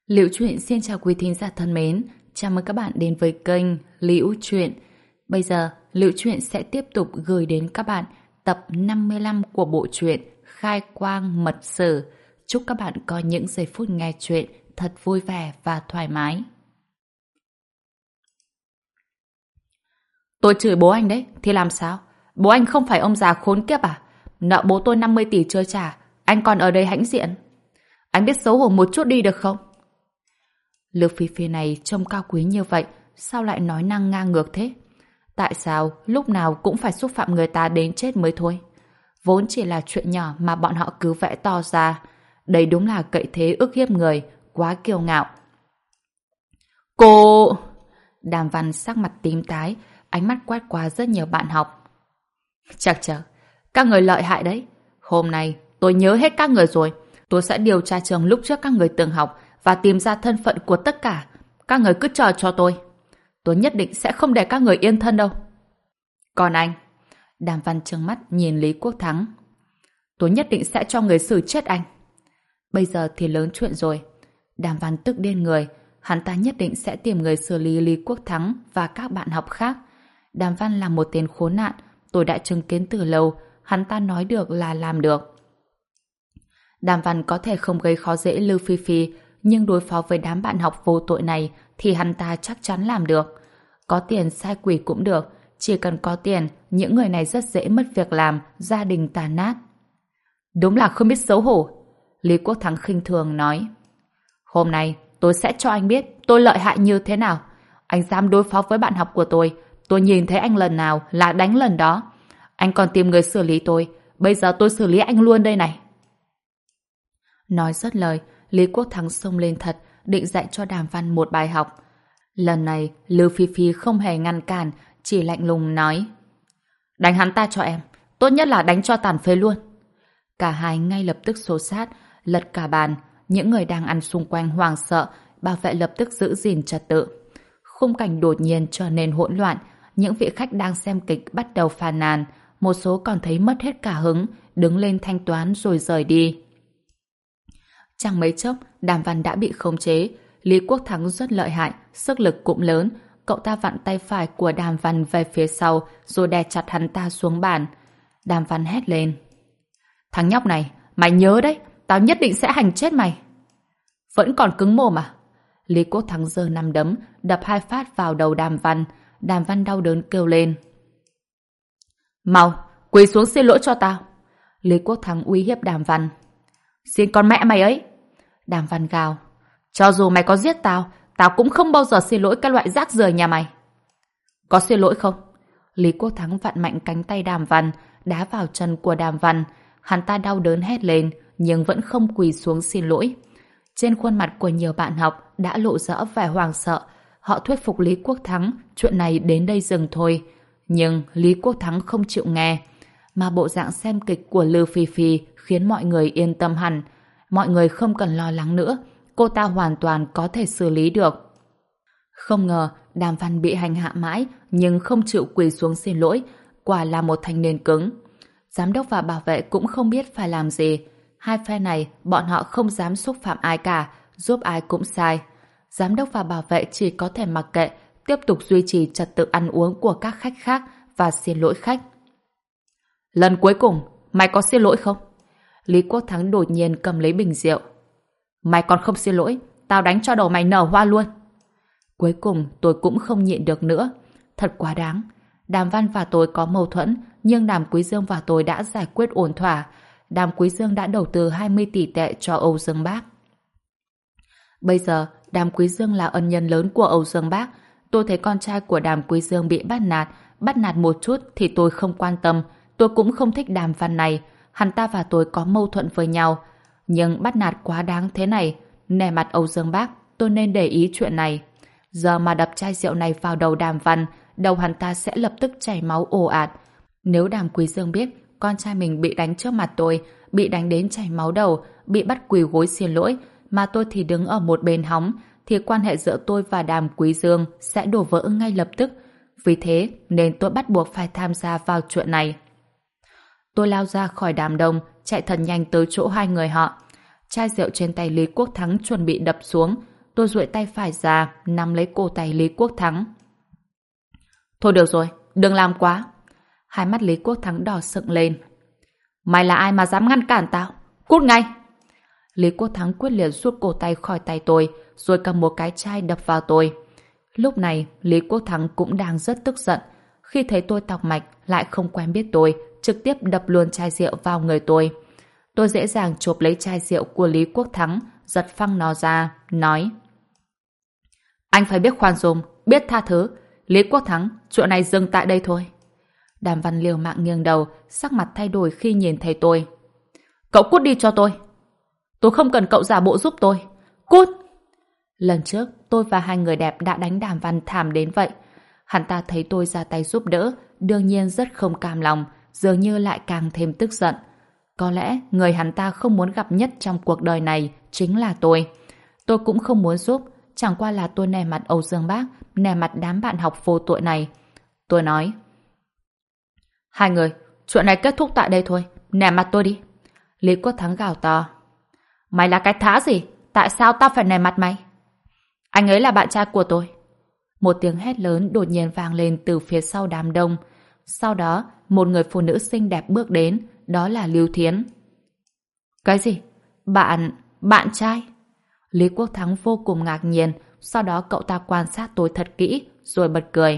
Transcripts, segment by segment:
Liễu Chuyện xin chào quý thính giả thân mến, chào mừng các bạn đến với kênh Liễu Chuyện. Bây giờ, Liễu Chuyện sẽ tiếp tục gửi đến các bạn tập 55 của bộ truyện Khai Quang Mật Sử. Chúc các bạn có những giây phút nghe chuyện thật vui vẻ và thoải mái. Tôi chửi bố anh đấy, thì làm sao? Bố anh không phải ông già khốn kiếp à? Nợ bố tôi 50 tỷ chưa trả, anh còn ở đây hãnh diện. Anh biết xấu hổ một chút đi được không? Lục Phi Phi này trông cao quý như vậy, sao lại nói năng ngang ngược thế? Tại sao lúc nào cũng phải xúc phạm người ta đến chết mới thôi? Vốn chỉ là chuyện nhỏ mà bọn họ cứ vẽ to ra. Đây đúng là cậy thế ức hiếp người, quá kiêu ngạo. Cô... Đàm Văn sắc mặt tím tái, ánh mắt quét qua rất nhiều bạn học. Chắc các người lợi hại đấy. Hôm nay tôi nhớ hết các người rồi. Tôi sẽ điều tra trường lúc trước các người từng học và tìm ra thân phận của tất cả. Các người cứ chờ cho tôi. Tôi nhất định sẽ không để các người yên thân đâu. Còn anh? Đàm Văn trừng mắt nhìn Lý Quốc Thắng. Tôi nhất định sẽ cho người xử chết anh. Bây giờ thì lớn chuyện rồi. Đàm Văn tức điên người. Hắn ta nhất định sẽ tìm người xử lý Lý Quốc Thắng và các bạn học khác. Đàm Văn là một tên khốn nạn. Tôi đã chứng kiến từ lâu. Hắn ta nói được là làm được. Đàm Văn có thể không gây khó dễ Lưu Phi Phi, nhưng đối phó với đám bạn học vô tội này thì hắn ta chắc chắn làm được. Có tiền sai quỷ cũng được, chỉ cần có tiền, những người này rất dễ mất việc làm, gia đình tàn nát. Đúng là không biết xấu hổ. Lý Quốc Thắng khinh thường nói. Hôm nay tôi sẽ cho anh biết tôi lợi hại như thế nào. Anh dám đối phó với bạn học của tôi nhìn thấy anh lần nào là đánh lần đó. Anh còn tìm người xử lý tôi, bây giờ tôi xử lý anh luôn đây này. Nói dứt lời, Lý Quốc Thắng xông lên thật, định dạy cho Đàm Văn một bài học. Lần này, Lưu Phi Phi không hề ngăn cản, chỉ lạnh lùng nói. Đánh hắn ta cho em, tốt nhất là đánh cho tàn phế luôn. Cả hai ngay lập tức xô sát, lật cả bàn. Những người đang ăn xung quanh hoảng sợ, bảo vệ lập tức giữ gìn trật tự. Khung cảnh đột nhiên trở nên hỗn loạn, những vị khách đang xem kịch bắt đầu phàn nàn, một số còn thấy mất hết cả hứng, đứng lên thanh toán rồi rời đi. Chẳng mấy chốc, Đàm Văn đã bị khống chế. Lý Quốc Thắng rất lợi hại, sức lực cũng lớn. Cậu ta vặn tay phải của Đàm Văn về phía sau, rồi đè chặt hắn ta xuống bàn. Đàm Văn hét lên. Thằng nhóc này, mày nhớ đấy, tao nhất định sẽ hành chết mày. Vẫn còn cứng mồm à? Lý Quốc Thắng giơ nắm đấm, đập 2 phát vào đầu Đàm Văn. Đàm Văn đau đớn kêu lên. Mau, quỳ xuống xin lỗi cho tao. Lý Quốc Thắng uy hiếp Đàm Văn. Xin con mẹ mày ấy. Đàm Văn gào. Cho dù mày có giết tao, tao cũng không bao giờ xin lỗi cái loại rác rưởi nhà mày. Có xin lỗi không? Lý Quốc Thắng vặn mạnh cánh tay Đàm Văn, đá vào chân của Đàm Văn. Hắn ta đau đớn hét lên, nhưng vẫn không quỳ xuống xin lỗi. Trên khuôn mặt của nhiều bạn học đã lộ rõ vẻ hoảng sợ. Họ thuyết phục Lý Quốc Thắng chuyện này đến đây dừng thôi. Nhưng Lý Quốc Thắng không chịu nghe. Mà bộ dạng xem kịch của Lưu Phi Phi khiến mọi người yên tâm hẳn. Mọi người không cần lo lắng nữa. Cô ta hoàn toàn có thể xử lý được. Không ngờ Đàm Văn bị hành hạ mãi nhưng không chịu quỳ xuống xin lỗi. Quả là một thanh niên cứng. Giám đốc và bảo vệ cũng không biết phải làm gì. Hai phe này bọn họ không dám xúc phạm ai cả, giúp ai cũng sai. Giám đốc và bảo vệ chỉ có thể mặc kệ, tiếp tục duy trì trật tự ăn uống của các khách khác và xin lỗi khách. Lần cuối cùng, mày có xin lỗi không? Lý Quốc Thắng đột nhiên cầm lấy bình rượu. Mày còn không xin lỗi, tao đánh cho đầu mày nở hoa luôn. Cuối cùng tôi cũng không nhịn được nữa. Thật quá đáng. Đàm Văn và tôi có mâu thuẫn, nhưng Đàm Quý Dương và tôi đã giải quyết ổn thỏa. Đàm Quý Dương đã đầu tư 20 tỷ tệ cho Âu Dương Bác. Bây giờ, Đàm Quý Dương là ân nhân lớn của Âu Dương Bác. Tôi thấy con trai của Đàm Quý Dương bị bắt nạt một chút thì tôi không quan tâm. Tôi cũng không thích Đàm Văn này. Hắn ta và tôi có mâu thuẫn với nhau. Nhưng bắt nạt quá đáng thế này, nể mặt Âu Dương Bác, tôi nên để ý chuyện này. Giờ mà đập chai rượu này vào đầu Đàm Văn, đầu hắn ta sẽ lập tức chảy máu ồ ạt. Nếu Đàm Quý Dương biết con trai mình bị đánh trước mặt tôi, bị đánh đến chảy máu đầu, bị bắt quỳ gối xin lỗi, mà tôi thì đứng ở một bên hóng, thì quan hệ giữa tôi và Đàm Quý Dương sẽ đổ vỡ ngay lập tức. Vì thế nên tôi bắt buộc phải tham gia vào chuyện này. Tôi lao ra khỏi đám đông, chạy thật nhanh tới chỗ hai người họ. Chai rượu trên tay Lý Quốc Thắng chuẩn bị đập xuống, tôi duỗi tay phải ra, nắm lấy cổ tay Lý Quốc Thắng. Thôi được rồi, đừng làm quá. Hai mắt Lý Quốc Thắng đỏ sựng lên. Mày là ai mà dám ngăn cản tao? Cút ngay! Lý Quốc Thắng quyết liệt rút cổ tay khỏi tay tôi, rồi cầm một cái chai đập vào tôi. Lúc này, Lý Quốc Thắng cũng đang rất tức giận. Khi thấy tôi tọc mạch, lại không quen biết tôi, trực tiếp đập luôn chai rượu vào người tôi. Tôi dễ dàng chộp lấy chai rượu của Lý Quốc Thắng, giật phăng nó ra, nói: Anh phải biết khoan dung, biết tha thứ. Lý Quốc Thắng, chuyện này dừng tại đây thôi. Đàm Văn liều mạng nghiêng đầu, sắc mặt thay đổi khi nhìn thấy tôi. Cậu cút đi cho tôi. Tôi không cần cậu giả bộ giúp tôi. Cút! Lần trước, tôi và hai người đẹp đã đánh Đàm Văn thảm đến vậy. Hắn ta thấy tôi ra tay giúp đỡ, đương nhiên rất không cam lòng, dường như lại càng thêm tức giận. Có lẽ người hắn ta không muốn gặp nhất trong cuộc đời này chính là tôi. Tôi cũng không muốn giúp, chẳng qua là tôi nể mặt Âu Dương Bác, nể mặt đám bạn học vô tội này. Tôi nói: Hai người, chuyện này kết thúc tại đây thôi, nể mặt tôi đi. Lý Quốc Thắng gào to: Mày là cái thá gì? Tại sao tao phải nể mặt mày? Anh ấy là bạn trai của tôi. Một tiếng hét lớn đột nhiên vang lên từ phía sau đám đông. Sau đó, một người phụ nữ xinh đẹp bước đến, đó là Lưu Thiến. Cái gì? Bạn trai? Lý Quốc Thắng vô cùng ngạc nhiên, sau đó cậu ta quan sát tôi thật kỹ, rồi bật cười.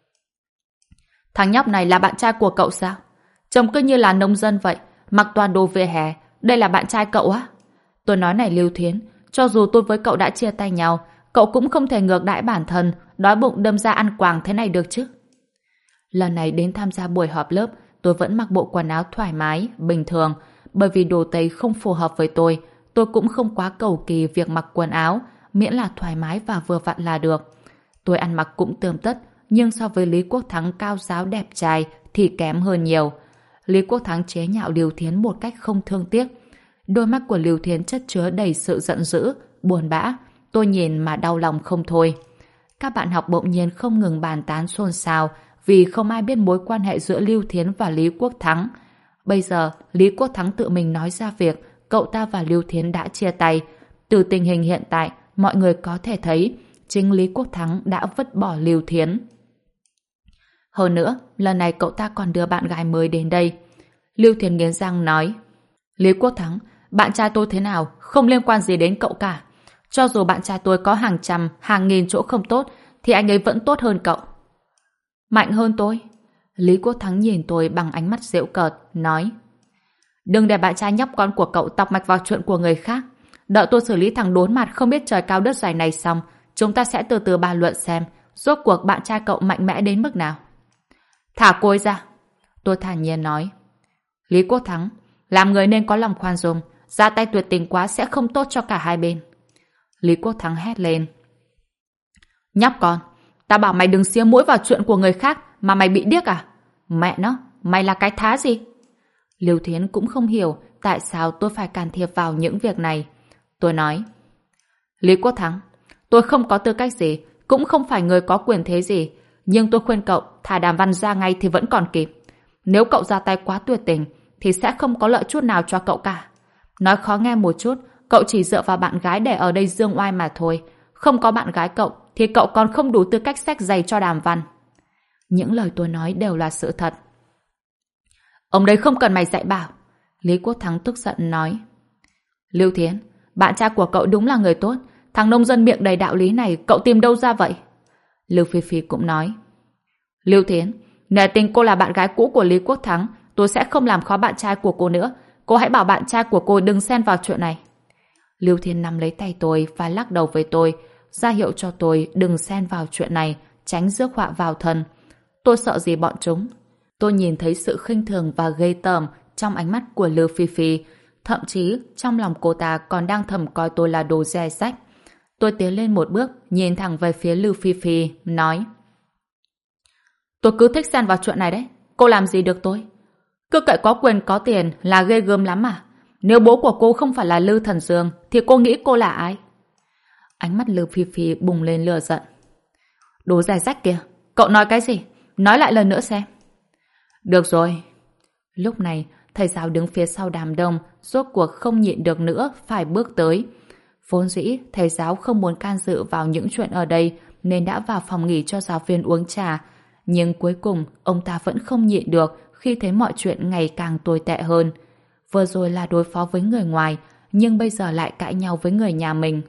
Thằng nhóc này là bạn trai của cậu sao? Trông cứ như là nông dân vậy, mặc toàn đồ vỉa hè, đây là bạn trai cậu á? Tôi nói này Lưu Thiến, cho dù tôi với cậu đã chia tay nhau, cậu cũng không thể ngược đãi bản thân, đói bụng đâm ra ăn quàng thế này được chứ. Lần này đến tham gia buổi họp lớp, tôi vẫn mặc bộ quần áo thoải mái, bình thường, bởi vì đồ tây không phù hợp với tôi cũng không quá cầu kỳ việc mặc quần áo, miễn là thoải mái và vừa vặn là được. Tôi ăn mặc cũng tươm tất, nhưng so với Lý Quốc Thắng cao ráo đẹp trai thì kém hơn nhiều. Lý Quốc Thắng chế nhạo Lưu Thiến một cách không thương tiếc. Đôi mắt của Lưu Thiến chất chứa đầy sự giận dữ, buồn bã. Tôi nhìn mà đau lòng không thôi. Các bạn học bỗng nhiên không ngừng bàn tán xôn xao vì không ai biết mối quan hệ giữa Lưu Thiến và Lý Quốc Thắng. Bây giờ, Lý Quốc Thắng tự mình nói ra việc cậu ta và Lưu Thiến đã chia tay. Từ tình hình hiện tại, mọi người có thể thấy chính Lý Quốc Thắng đã vứt bỏ Lưu Thiến. Hơn nữa, lần này cậu ta còn đưa bạn gái mới đến đây. Lưu Thiến nghiến răng nói: Lý Quốc Thắng, bạn trai tôi thế nào không liên quan gì đến cậu cả. Cho dù bạn trai tôi có hàng trăm, hàng nghìn chỗ không tốt, thì anh ấy vẫn tốt hơn cậu. Mạnh hơn tôi? Lý Quốc Thắng nhìn tôi bằng ánh mắt giễu cợt, nói: Đừng để bạn trai nhóc con của cậu tọc mạch vào chuyện của người khác. Đợi tôi xử lý thằng đốn mặt không biết trời cao đất dày này xong, chúng ta sẽ từ từ bàn luận xem rốt cuộc bạn trai cậu mạnh mẽ đến mức nào. Thả cô ấy ra. Tôi thản nhiên nói: Lý Quốc Thắng, làm người nên có lòng khoan dung, ra tay tuyệt tình quá sẽ không tốt cho cả hai bên. Lý Quốc Thắng hét lên: Nhóc con, ta bảo mày đừng xía mũi vào chuyện của người khác mà mày bị điếc à? Mẹ nó, mày là cái thá gì? Lưu Thiến cũng không hiểu tại sao tôi phải can thiệp vào những việc này. Tôi nói: Lý Quốc Thắng, tôi không có tư cách gì, cũng không phải người có quyền thế gì, nhưng tôi khuyên cậu thả Đàm Văn ra ngay thì vẫn còn kịp. Nếu cậu ra tay quá tuyệt tình thì sẽ không có lợi chút nào cho cậu cả. Nói khó nghe một chút, cậu chỉ dựa vào bạn gái để ở đây dương oai mà thôi. Không có bạn gái cậu thì cậu còn không đủ tư cách xách giày cho Đàm Văn. Những lời tôi nói đều là sự thật. Ông đây không cần mày dạy bảo. Lý Quốc Thắng tức giận nói: Lưu Thiến, bạn trai của cậu đúng là người tốt. Thằng nông dân miệng đầy đạo lý này cậu tìm đâu ra vậy? Lưu Phi Phi cũng nói: Lưu Thiến, nể tình cô là bạn gái cũ của Lý Quốc Thắng, tôi sẽ không làm khó bạn trai của cô nữa. Cô hãy bảo bạn trai của cô đừng xen vào chuyện này. Lưu Thiến nắm lấy tay tôi và lắc đầu với tôi, ra hiệu cho tôi đừng xen vào chuyện này, tránh rước họa vào thân. Tôi sợ gì bọn chúng? Tôi nhìn thấy sự khinh thường và ghê tởm trong ánh mắt của Lưu Phi Phi, thậm chí trong lòng cô ta còn đang thầm coi tôi là đồ dè rách. Tôi tiến lên một bước, nhìn thẳng về phía Lưu Phi Phi, nói: Tôi cứ thích xen vào chuyện này đấy. Cô làm gì được tôi? Cứ cậy có quyền có tiền là ghê gớm lắm à? Nếu bố của cô không phải là Lư Thần Dương thì cô nghĩ cô là ai? Ánh mắt Lưu Phi Phi bùng lên lửa giận. Đồ dè rách kìa, cậu nói cái gì? Nói lại lần nữa xem. Được rồi. Lúc này, thầy giáo đứng phía sau đám đông rốt cuộc không nhịn được nữa phải bước tới. Vốn dĩ, thầy giáo không muốn can dự vào những chuyện ở đây nên đã vào phòng nghỉ cho giáo viên uống trà. Nhưng cuối cùng, ông ta vẫn không nhịn được khi thấy mọi chuyện ngày càng tồi tệ hơn. Vừa rồi là đối phó với người ngoài, nhưng bây giờ lại cãi nhau với người nhà mình.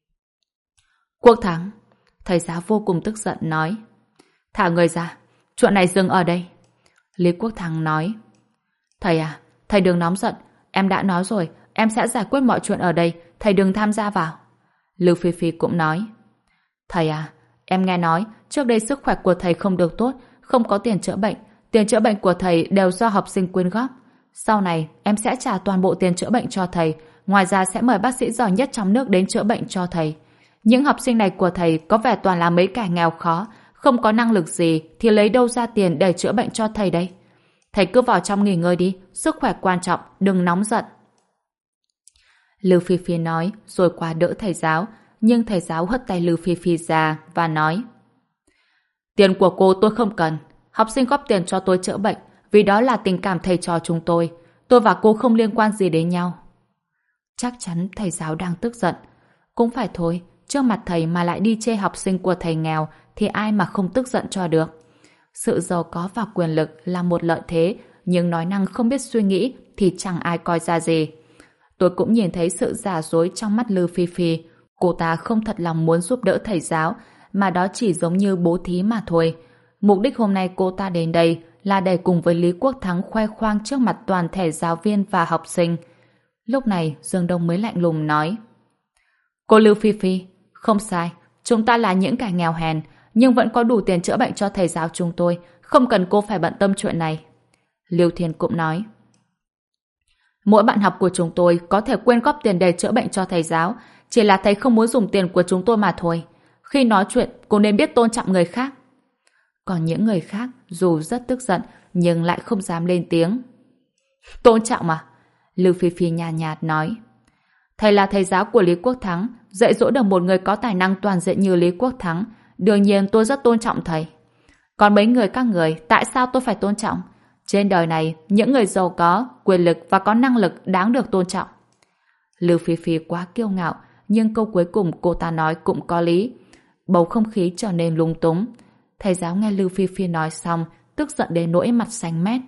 Quốc Thắng, thầy giáo vô cùng tức giận nói. Thả người ra, chuyện này dừng ở đây. Lý Quốc Thắng nói. Thầy à, thầy đừng nóng giận, em đã nói rồi, em sẽ giải quyết mọi chuyện ở đây, thầy đừng tham gia vào. Lưu Phi Phi cũng nói. Thầy à, em nghe nói, trước đây sức khỏe của thầy không được tốt, không có tiền chữa bệnh của thầy đều do học sinh quyên góp. Sau này, em sẽ trả toàn bộ tiền chữa bệnh cho thầy, ngoài ra sẽ mời bác sĩ giỏi nhất trong nước đến chữa bệnh cho thầy. Những học sinh này của thầy có vẻ toàn là mấy kẻ nghèo khó, không có năng lực gì thì lấy đâu ra tiền để chữa bệnh cho thầy đây. Thầy cứ vào trong nghỉ ngơi đi, sức khỏe quan trọng, đừng nóng giận. Lưu Phi Phi nói rồi qua đỡ thầy giáo, nhưng thầy giáo hất tay Lưu Phi Phi ra và nói. Tiền của cô tôi không cần, học sinh góp tiền cho tôi chữa bệnh, vì đó là tình cảm thầy trò chúng tôi và cô không liên quan gì đến nhau. Chắc chắn thầy giáo đang tức giận. Cũng phải thôi, trước mặt thầy mà lại đi chê học sinh của thầy nghèo thì ai mà không tức giận cho được. Sự giàu có và quyền lực là một lợi thế, nhưng nói năng không biết suy nghĩ thì chẳng ai coi ra gì. Tôi cũng nhìn thấy sự giả dối trong mắt Lưu Phi Phi. Cô ta không thật lòng muốn giúp đỡ thầy giáo, mà đó chỉ giống như bố thí mà thôi. Mục đích hôm nay cô ta đến đây là để cùng với Lý Quốc Thắng khoe khoang trước mặt toàn thể giáo viên và học sinh. Lúc này Dương Đông mới lạnh lùng nói. Cô Lưu Phi Phi, không sai, chúng ta là những kẻ nghèo hèn, nhưng vẫn có đủ tiền chữa bệnh cho thầy giáo chúng tôi, không cần cô phải bận tâm chuyện này. Lưu Thiên cũng nói. Mỗi bạn học của chúng tôi có thể quyên góp tiền để chữa bệnh cho thầy giáo, chỉ là thầy không muốn dùng tiền của chúng tôi mà thôi. Khi nói chuyện, cô nên biết tôn trọng người khác. Còn những người khác, dù rất tức giận, nhưng lại không dám lên tiếng. Tôn trọng à? Lưu Phi Phi nhàn nhạt nói. Thầy là thầy giáo của Lý Quốc Thắng, dạy dỗ được một người có tài năng toàn diện như Lý Quốc Thắng. Đương nhiên tôi rất tôn trọng thầy. Còn mấy người các người, tại sao tôi phải tôn trọng? Trên đời này, những người giàu có, quyền lực và có năng lực đáng được tôn trọng. Lưu Phi Phi quá kiêu ngạo, nhưng câu cuối cùng cô ta nói cũng có lý. Bầu không khí trở nên lung túng. Thầy giáo nghe Lưu Phi Phi nói xong, tức giận đến nỗi mặt xanh mét.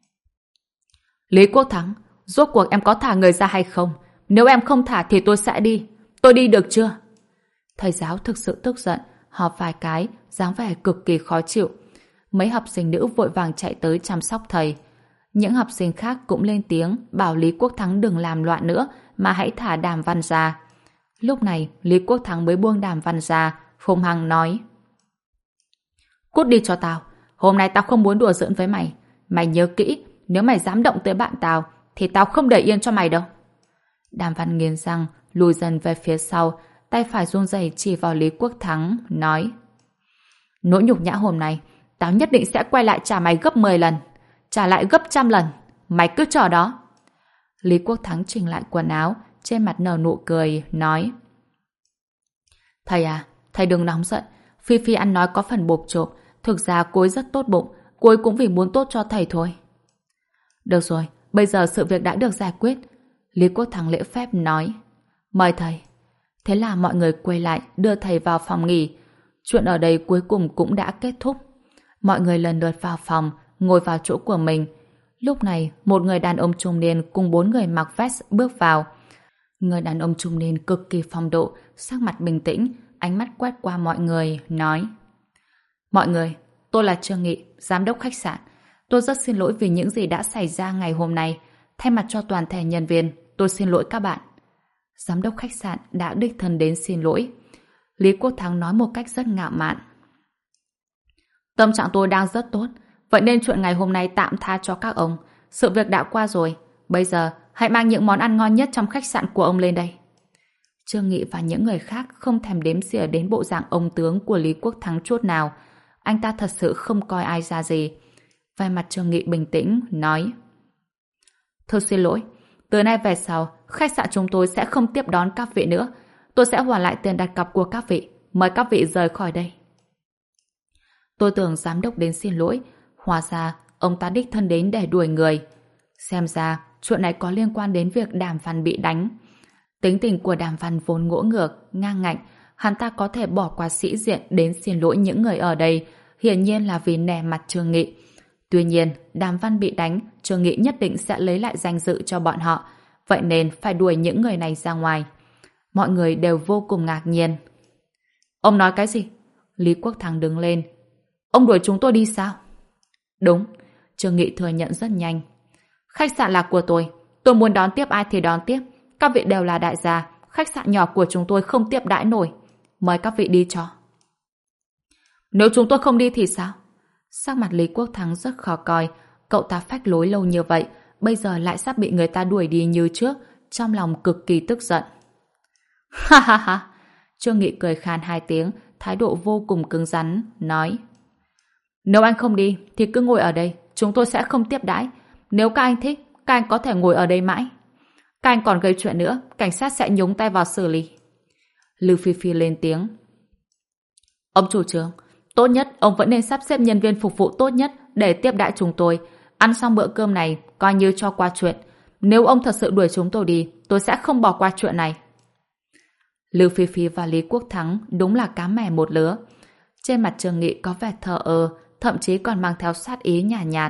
Lý Quốc Thắng, rốt cuộc em có thả người ra hay không? Nếu em không thả thì tôi sẽ đi. Tôi đi được chưa? Thầy giáo thực sự tức giận, họp vài cái, dáng vẻ cực kỳ khó chịu. Mấy học sinh nữ vội vàng chạy tới chăm sóc thầy. Những học sinh khác cũng lên tiếng bảo Lý Quốc Thắng đừng làm loạn nữa mà hãy thả Đàm Văn ra. Lúc này Lý Quốc Thắng mới buông Đàm Văn ra, hung hăng nói. Cút đi cho tao, hôm nay tao không muốn đùa giỡn với mày. Mày nhớ kỹ, nếu mày dám động tới bạn tao thì tao không để yên cho mày đâu. Đàm Văn nghiến răng, lùi dần về phía sau, tay phải run rẩy chỉ vào Lý Quốc Thắng, nói. Nỗi nhục nhã hôm nay, tao nhất định sẽ quay lại trả mày gấp 10 lần, trả lại gấp 100 lần. Mày cứ chờ đó. Lý Quốc Thắng chỉnh lại quần áo, trên mặt nở nụ cười, nói. Thầy à, thầy đừng nóng giận. Phi Phi ăn nói có phần bộp chộp, thực ra cô ấy rất tốt bụng, cô ấy cũng vì muốn tốt cho thầy thôi. Được rồi, bây giờ sự việc đã được giải quyết. Lý Quốc Thắng lễ phép nói. Mời thầy. Thế là mọi người quay lại đưa thầy vào phòng nghỉ. Chuyện ở đây cuối cùng cũng đã kết thúc. Mọi người lần lượt vào phòng, ngồi vào chỗ của mình. Lúc này, một người đàn ông trung niên cùng 4 người mặc vest bước vào. Người đàn ông trung niên cực kỳ phong độ, sắc mặt bình tĩnh, ánh mắt quét qua mọi người, nói. Mọi người, tôi là Trương Nghị, giám đốc khách sạn. Tôi rất xin lỗi vì những gì đã xảy ra ngày hôm nay. Thay mặt cho toàn thể nhân viên, tôi xin lỗi các bạn. Giám đốc khách sạn đã đích thân đến xin lỗi. Lý Quốc Thắng nói một cách rất ngạo mạn. Tâm trạng tôi đang rất tốt, vậy nên chuyện ngày hôm nay tạm tha cho các ông. Sự việc đã qua rồi, bây giờ hãy mang những món ăn ngon nhất trong khách sạn của ông lên đây. Trương Nghị và những người khác không thèm đếm xỉa đến bộ dạng ông tướng của Lý Quốc Thắng chút nào. Anh ta thật sự không coi ai ra gì. Vẻ mặt Trương Nghị bình tĩnh, nói. Tôi xin lỗi, từ nay về sau, khách sạn chúng tôi sẽ không tiếp đón các vị nữa. Tôi sẽ hoàn lại tiền đặt cọc của các vị. Mời các vị rời khỏi đây. Tôi tưởng giám đốc đến xin lỗi, hóa ra ông ta đích thân đến để đuổi người. Xem ra chuyện này có liên quan đến việc Đàm Văn bị đánh. Tính tình của Đàm Văn vốn ngỗ ngược, ngang ngạnh, hắn ta có thể bỏ qua sĩ diện đến xin lỗi những người ở đây, hiển nhiên là vì nể mặt Trương Nghị. Tuy nhiên, Đàm Văn bị đánh, Trương Nghị nhất định sẽ lấy lại danh dự cho bọn họ, vậy nên phải đuổi những người này ra ngoài. Mọi người đều vô cùng ngạc nhiên. Ông nói cái gì? Lý Quốc Thắng đứng lên. Ông đuổi chúng tôi đi sao? Đúng, Trương Nghị thừa nhận rất nhanh. Khách sạn là của tôi muốn đón tiếp ai thì đón tiếp. Các vị đều là đại gia, khách sạn nhỏ của chúng tôi không tiếp đãi nổi. Mời các vị đi cho. Nếu chúng tôi không đi thì sao? Sắc mặt Lý Quốc Thắng rất khó coi. Cậu ta phách lối lâu như vậy, bây giờ lại sắp bị người ta đuổi đi như trước, trong lòng cực kỳ tức giận. Ha ha ha! Trương Nghị cười khan hai tiếng, thái độ vô cùng cứng rắn, nói: Nếu anh không đi, thì cứ ngồi ở đây, chúng tôi sẽ không tiếp đãi. Nếu các anh thích, các anh có thể ngồi ở đây mãi. Các anh còn gây chuyện nữa, cảnh sát sẽ nhúng tay vào xử lý. Lưu Phi Phi lên tiếng. Ông chủ trưởng, tốt nhất ông vẫn nên sắp xếp nhân viên phục vụ tốt nhất để tiếp đãi chúng tôi. Ăn xong bữa cơm này, coi như cho qua chuyện. Nếu ông thật sự đuổi chúng tôi đi, tôi sẽ không bỏ qua chuyện này. Lưu Phi Phi và Lý Quốc Thắng đúng là cá mè một lứa. Trên mặt Trương Nghị có vẻ thờ ơ, thậm chí còn mang theo sát ý nhàn nhạt.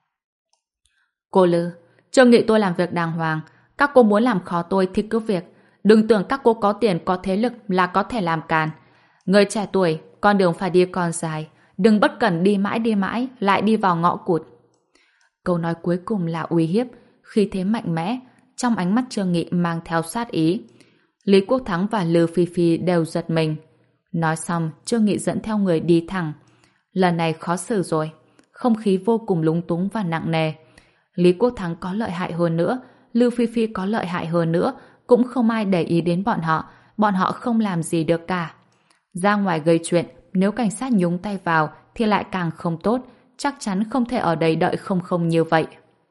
Cô Lư, Trương Nghị tôi làm việc đàng hoàng. Các cô muốn làm khó tôi thì cứ việc. Đừng tưởng các cô có tiền có thế lực là có thể làm càn. Người trẻ tuổi, con đường phải đi còn dài. Đừng bất cẩn đi mãi, lại đi vào ngõ cụt. Câu nói cuối cùng là uy hiếp, khí thế mạnh mẽ, trong ánh mắt Trương Nghị mang theo sát ý. Lý Quốc Thắng và Lưu Phi Phi đều giật mình. Nói xong, Trương Nghị dẫn theo người đi thẳng. Lần này khó xử rồi. Không khí vô cùng lúng túng và nặng nề. Lý Quốc Thắng có lợi hại hơn nữa, Lưu Phi Phi có lợi hại hơn nữa, cũng không ai để ý đến bọn họ không làm gì được cả. Ra ngoài gây chuyện, nếu cảnh sát nhúng tay vào thì lại càng không tốt, chắc chắn không thể ở đây đợi không như vậy.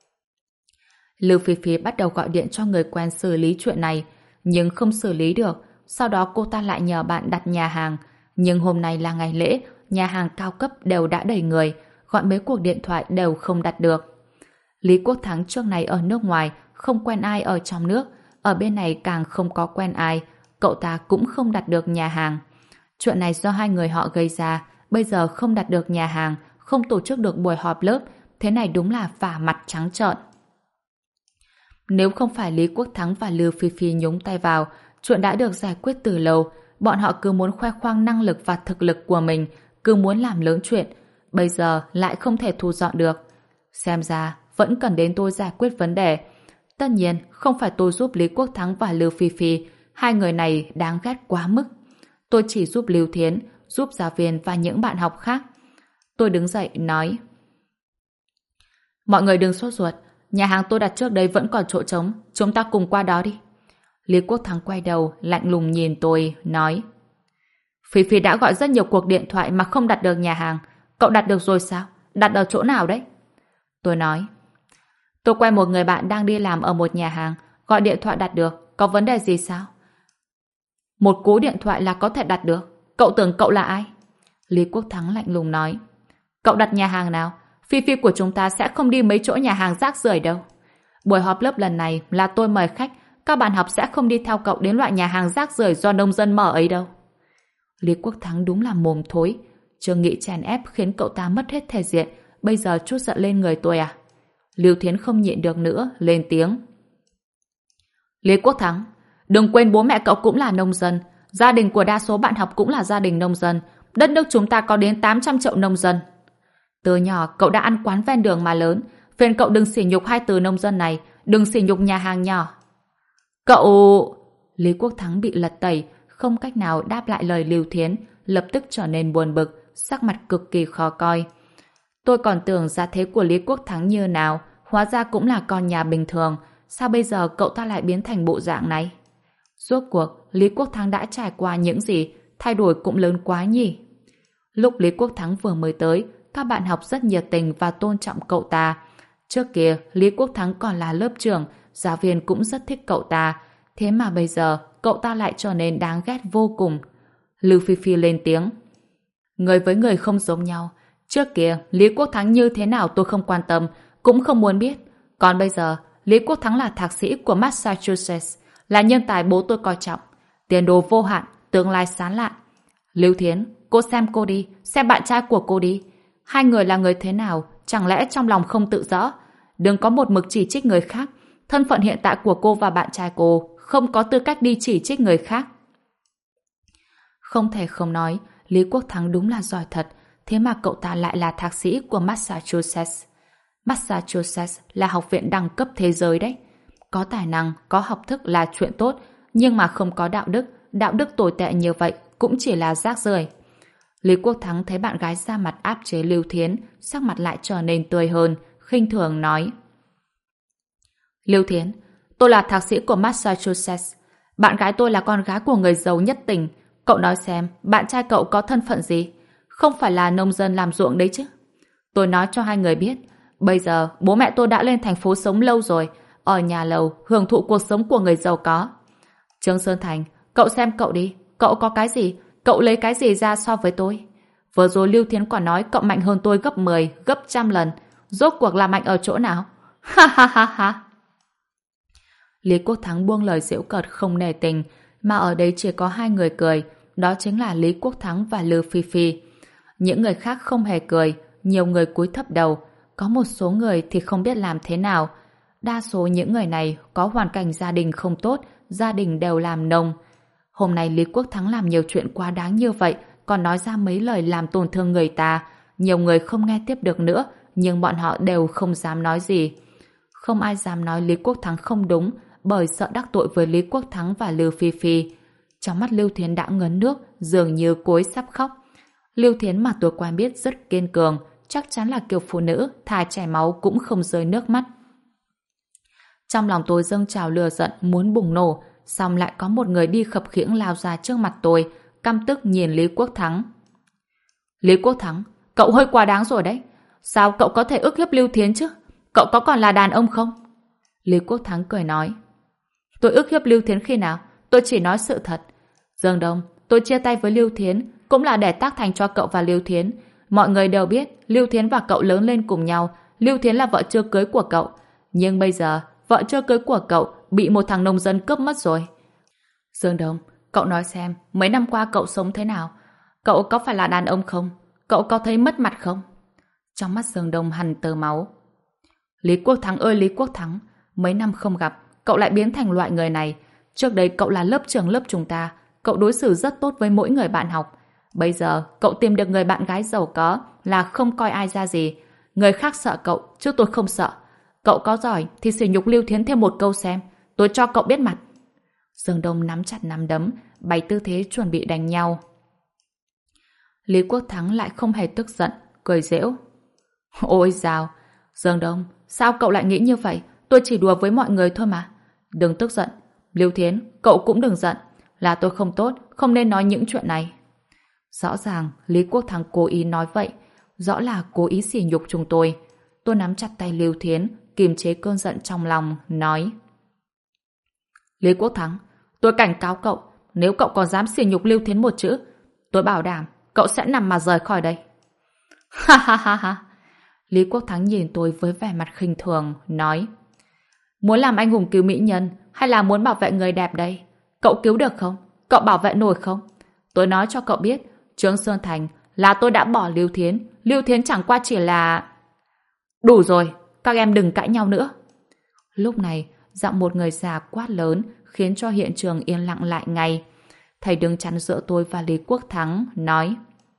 Lưu Phi Phi bắt đầu gọi điện cho người quen xử lý chuyện này, nhưng không xử lý được. Sau đó cô ta lại nhờ bạn đặt nhà hàng, nhưng hôm nay là ngày lễ, nhà hàng cao cấp đều đã đầy người, gọi mấy cuộc điện thoại đều không đặt được. Lý Quốc Thắng trước này ở nước ngoài, không quen ai ở trong nước, ở bên này càng không có quen ai, cậu ta cũng không đặt được nhà hàng. Chuyện này do hai người họ gây ra, bây giờ không đặt được nhà hàng, không tổ chức được buổi họp lớp, thế này đúng là vả mặt trắng trợn. Nếu không phải Lý Quốc Thắng và Lưu Phi Phi nhúng tay vào, chuyện đã được giải quyết từ lâu, bọn họ cứ muốn khoe khoang năng lực và thực lực của mình, cứ muốn làm lớn chuyện, bây giờ lại không thể thu dọn được. Xem ra, vẫn cần đến tôi giải quyết vấn đề. Tất nhiên, không phải tôi giúp Lý Quốc Thắng và Lưu Phi Phi, hai người này đáng ghét quá mức. Tôi chỉ giúp Lưu Thiến, giúp giáo viên và những bạn học khác. Tôi đứng dậy, nói: Mọi người đừng sốt ruột, nhà hàng tôi đặt trước đây vẫn còn chỗ trống, chúng ta cùng qua đó đi. Lý Quốc Thắng quay đầu, lạnh lùng nhìn tôi, nói: Phi Phi đã gọi rất nhiều cuộc điện thoại mà không đặt được nhà hàng. Cậu đặt được rồi sao? Đặt ở chỗ nào đấy? Tôi nói: Tôi quen một người bạn đang đi làm ở một nhà hàng, gọi điện thoại đặt được, có vấn đề gì sao? Một cú điện thoại là có thể đặt được. Cậu tưởng cậu là ai? Lý Quốc Thắng lạnh lùng nói: Cậu đặt nhà hàng nào? Phi Phi của chúng ta sẽ không đi mấy chỗ nhà hàng rác rưởi đâu. Buổi họp lớp lần này là tôi mời khách, các bạn học sẽ không đi theo cậu đến loại nhà hàng rác rưởi do nông dân mở ấy đâu. Lý Quốc Thắng đúng là mồm thối. Trương Nghị chèn ép khiến cậu ta mất hết thể diện, bây giờ trút giận lên người tôi à? Lưu Thiến không nhịn được nữa, lên tiếng: Lý Quốc Thắng, đừng quên bố mẹ cậu cũng là nông dân, gia đình của đa số bạn học cũng là gia đình nông dân, đất nước chúng ta có đến 800 triệu nông dân. Từ nhỏ cậu đã ăn quán ven đường mà lớn, phiền cậu đừng sỉ nhục hai từ nông dân này, đừng sỉ nhục nhà hàng nhỏ. Cậu... Lý Quốc Thắng bị lật tẩy, không cách nào đáp lại lời Lưu Thiến, lập tức trở nên buồn bực, sắc mặt cực kỳ khó coi. Tôi còn tưởng gia thế của Lý Quốc Thắng như nào, hóa ra cũng là con nhà bình thường, sao bây giờ cậu ta lại biến thành bộ dạng này? Rốt cuộc, Lý Quốc Thắng đã trải qua những gì, thay đổi cũng lớn quá nhỉ? Lúc Lý Quốc Thắng vừa mới tới, các bạn học rất nhiệt tình và tôn trọng cậu ta. Trước kia, Lý Quốc Thắng còn là lớp trưởng, giáo viên cũng rất thích cậu ta. Thế mà bây giờ, cậu ta lại trở nên đáng ghét vô cùng. Lưu Phi Phi lên tiếng: Người với người không giống nhau. Trước kia, Lý Quốc Thắng như thế nào tôi không quan tâm, cũng không muốn biết. Còn bây giờ, Lý Quốc Thắng là thạc sĩ của Massachusetts, là nhân tài bố tôi coi trọng. Tiền đồ vô hạn, tương lai sáng lạn. Lưu Thiến, cô xem cô đi, xem bạn trai của cô đi. Hai người là người thế nào, chẳng lẽ trong lòng không tự rõ? Đừng có một mực chỉ trích người khác. Thân phận hiện tại của cô và bạn trai cô không có tư cách đi chỉ trích người khác. Không thể không nói, Lý Quốc Thắng đúng là giỏi thật, thế mà cậu ta lại là thạc sĩ của Massachusetts. Massachusetts là học viện đẳng cấp thế giới đấy. Có tài năng, có học thức là chuyện tốt, nhưng mà không có đạo đức tồi tệ như vậy cũng chỉ là rác rưởi. Lý Quốc Thắng thấy bạn gái ra mặt áp chế Lưu Thiến, sắc mặt lại trở nên tươi hơn, khinh thường nói. Lưu Thiến, tôi là thạc sĩ của Massachusetts. Bạn gái tôi là con gái của người giàu nhất tỉnh. Cậu nói xem, bạn trai cậu có thân phận gì? Không phải là nông dân làm ruộng đấy chứ? Tôi nói cho hai người biết, bây giờ bố mẹ tôi đã lên thành phố sống lâu rồi, ở nhà lầu, hưởng thụ cuộc sống của người giàu có. Trương Sơn Thành, cậu xem cậu đi, cậu có cái gì? Cậu lấy cái gì ra so với tôi? Vừa rồi Lưu Thiến còn nói cậu mạnh hơn tôi gấp 10, gấp trăm lần. Rốt cuộc là mạnh ở chỗ nào? Ha ha ha ha! Lý Quốc Thắng buông lời giễu cợt không nể tình, mà ở đây chỉ có hai người cười, đó chính là Lý Quốc Thắng và Lưu Phi Phi. Những người khác không hề cười, nhiều người cúi thấp đầu, có một số người thì không biết làm thế nào. Đa số những người này có hoàn cảnh gia đình không tốt, gia đình đều làm nông. Hôm nay Lý Quốc Thắng làm nhiều chuyện quá đáng như vậy, còn nói ra mấy lời làm tổn thương người ta. Nhiều người không nghe tiếp được nữa, nhưng bọn họ đều không dám nói gì. Không ai dám nói Lý Quốc Thắng không đúng, bởi sợ đắc tội với Lý Quốc Thắng và Lưu Phi Phi. Trong mắt Lưu Thiến đã ngấn nước, dường như cô ấy sắp khóc. Lưu Thiến mà tôi quen biết rất kiên cường, chắc chắn là kiểu phụ nữ, thà chảy máu cũng không rơi nước mắt. Trong lòng tôi dâng trào lửa giận muốn bùng nổ, xong lại có một người đi khập khiễng lao ra trước mặt tôi, căm tức nhìn Lý Quốc Thắng. Lý Quốc Thắng, cậu hơi quá đáng rồi đấy. Sao cậu có thể ức hiếp Lưu Thiến chứ? Cậu có còn là đàn ông không? Lý Quốc Thắng cười nói. Tôi ức hiếp Lưu Thiến khi nào? Tôi chỉ nói sự thật. Dương Đông, tôi chia tay với Lưu Thiến cũng là để tác thành cho cậu và Lưu Thiến. Mọi người đều biết Lưu Thiến và cậu lớn lên cùng nhau. Lưu Thiến là vợ chưa cưới của cậu. Nhưng bây giờ, vợ chưa cưới của cậu bị một thằng nông dân cướp mất rồi. Dương Đông, cậu nói xem, mấy năm qua cậu sống thế nào? Cậu có phải là đàn ông không? Cậu có thấy mất mặt không? Trong mắt Dương Đông hằn tơ máu. Lý Quốc Thắng ơi Lý Quốc Thắng, mấy năm không gặp, cậu lại biến thành loại người này. Trước đây cậu là lớp trưởng lớp chúng ta, cậu đối xử rất tốt với mỗi người bạn học. Bây giờ, cậu tìm được người bạn gái giàu có là không coi ai ra gì. Người khác sợ cậu, chứ tôi không sợ. Cậu có giỏi thì sỉ nhục Lưu Thiến thêm một câu xem, tôi cho cậu biết mặt. Dương Đông nắm chặt nắm đấm, bày tư thế chuẩn bị đánh nhau. Lý Quốc Thắng lại không hề tức giận, cười giễu. Ôi dào, Dương Đông, sao cậu lại nghĩ như vậy? Tôi chỉ đùa với mọi người thôi mà. Đừng tức giận. Lưu Thiến, cậu cũng đừng giận. Là tôi không tốt, không nên nói những chuyện này. Rõ ràng, Lý Quốc Thắng cố ý nói vậy. Rõ là cố ý sỉ nhục chúng tôi. Tôi nắm chặt tay Lưu Thiến, kiềm chế cơn giận trong lòng, nói. Lý Quốc Thắng, tôi cảnh cáo cậu, nếu cậu còn dám sỉ nhục Lưu Thiến một chữ, tôi bảo đảm, cậu sẽ nằm mà rời khỏi đây. Ha ha ha ha. Lý Quốc Thắng nhìn tôi với vẻ mặt khinh thường, nói. Muốn làm anh hùng cứu mỹ nhân, hay là muốn bảo vệ người đẹp đây? Cậu cứu được không? Cậu bảo vệ nổi không? Tôi nói cho cậu biết, Trương Sơn Thành là tôi đã bỏ Lưu Thiến. Lưu Thiến chẳng qua chỉ là... Đủ rồi, các em đừng cãi nhau nữa. Lúc này, giọng một người già quát lớn khiến cho hiện trường yên lặng lại ngay. Thầy đứng chắn giữa tôi và Lý Quốc Thắng, nói.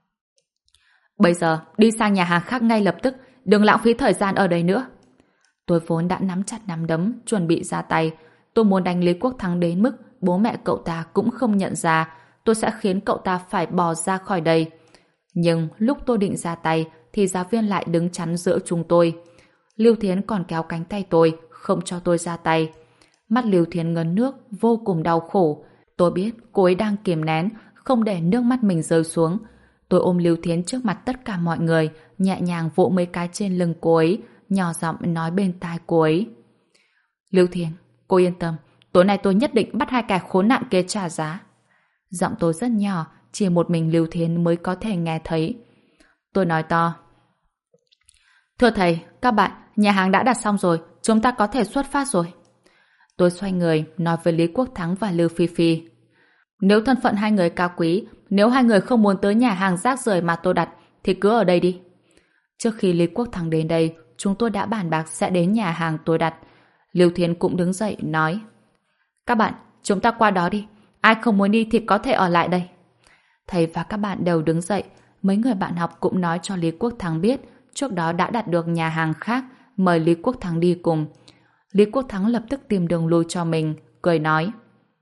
Bây giờ, đi sang nhà hàng khác ngay lập tức, đừng lãng phí thời gian ở đây nữa. Tôi vốn đã nắm chặt nắm đấm, chuẩn bị ra tay. Tôi muốn đánh Lý Quốc Thắng đến mức bố mẹ cậu ta cũng không nhận ra. Tôi sẽ khiến cậu ta phải bỏ ra khỏi đây. Nhưng lúc tôi định ra tay, thì giáo viên lại đứng chắn giữa chúng tôi. Lưu Thiến còn kéo cánh tay tôi, không cho tôi ra tay. Mắt Lưu Thiến ngấn nước, vô cùng đau khổ. Tôi biết cô ấy đang kìm nén, không để nước mắt mình rơi xuống. Tôi ôm Lưu Thiến trước mặt tất cả mọi người, nhẹ nhàng vỗ mấy cái trên lưng cô ấy, nhỏ giọng nói bên tai cô ấy. Lưu Thiến, cô yên tâm, tối nay tôi nhất định bắt hai kẻ khốn nạn kia trả giá. Giọng tôi rất nhỏ, chỉ một mình Lưu Thiến mới có thể nghe thấy. Tôi nói to. Thưa thầy, các bạn, nhà hàng đã đặt xong rồi, chúng ta có thể xuất phát rồi. Tôi xoay người, nói với Lý Quốc Thắng và Lưu Phi Phi. Nếu thân phận hai người cao quý, nếu hai người không muốn tới nhà hàng rác rưởi mà tôi đặt, thì cứ ở đây đi. Trước khi Lý Quốc Thắng đến đây, chúng tôi đã bàn bạc sẽ đến nhà hàng tôi đặt. Lưu Thiến cũng đứng dậy, nói. Các bạn, chúng ta qua đó đi. Ai không muốn đi thì có thể ở lại đây. Thầy và các bạn đều đứng dậy. Mấy người bạn học cũng nói cho Lý Quốc Thắng biết trước đó đã đặt được nhà hàng khác, mời Lý Quốc Thắng đi cùng. Lý Quốc Thắng lập tức tìm đường lui cho mình, cười nói.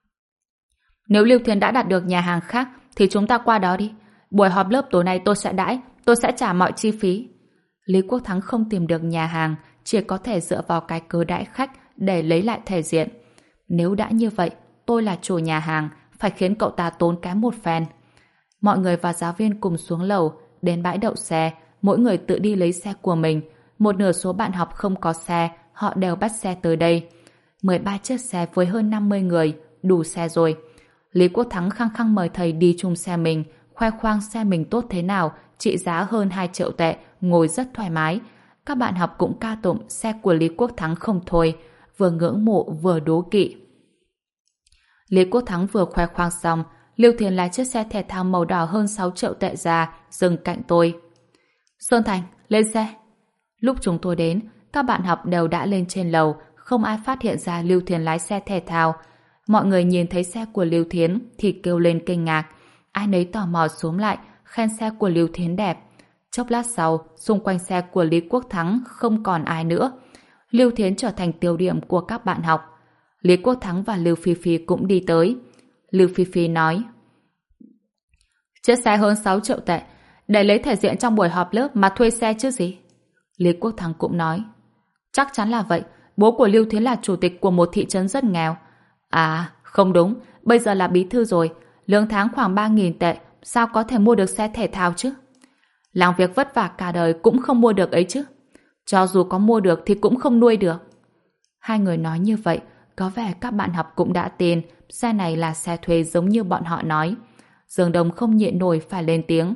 Nếu Lưu Thiến đã đặt được nhà hàng khác thì chúng ta qua đó đi. Buổi họp lớp tối nay tôi sẽ đãi, tôi sẽ trả mọi chi phí. Lý Quốc Thắng không tìm được nhà hàng, chỉ có thể dựa vào cái cớ đãi khách để lấy lại thể diện. Nếu đã như vậy, tôi là chủ nhà hàng, phải khiến cậu ta tốn kém một phen. Mọi người và giáo viên cùng xuống lầu, đến bãi đậu xe, mỗi người tự đi lấy xe của mình. Một nửa số bạn học không có xe, họ đều bắt xe tới đây. 13 chiếc xe với hơn 50 người, đủ xe rồi. Lý Quốc Thắng khăng khăng mời thầy đi chung xe mình, khoe khoang xe mình tốt thế nào, trị giá hơn 2 triệu tệ, ngồi rất thoải mái. Các bạn học cũng ca tụng xe của Lý Quốc Thắng không thôi, vừa ngưỡng mộ vừa đố kỵ. Lý Quốc Thắng vừa khoe khoang xong, Lưu Thiến lái chiếc xe thể thao màu đỏ hơn 6 triệu tệ ra, dừng cạnh tôi. Sơn Thành, lên xe. Lúc chúng tôi đến, các bạn học đều đã lên trên lầu, không ai phát hiện ra Lưu Thiến lái xe thể thao. Mọi người nhìn thấy xe của Lưu Thiến thì kêu lên kinh ngạc. Ai nấy tò mò xúm lại, khen xe của Lưu Thiến đẹp. Chốc lát sau, xung quanh xe của Lý Quốc Thắng không còn ai nữa. Lưu Thiến trở thành tiêu điểm của các bạn học. Lý Quốc Thắng và Lưu Phi Phi cũng đi tới. Lưu Phi Phi nói. Chiếc xe hơn 6 triệu tệ, để lấy thể diện trong buổi họp lớp mà thuê xe chứ gì? Lý Quốc Thắng cũng nói. Chắc chắn là vậy, bố của Lưu Thiến là chủ tịch của một thị trấn rất nghèo. À, không đúng, bây giờ là bí thư rồi, lương tháng khoảng 3.000 tệ, sao có thể mua được xe thể thao chứ? Làm việc vất vả cả đời cũng không mua được ấy chứ. Cho dù có mua được thì cũng không nuôi được. Hai người nói như vậy, có vẻ các bạn học cũng đã tin xe này là xe thuê giống như bọn họ nói. Dương Đông không nhịn nổi phải lên tiếng.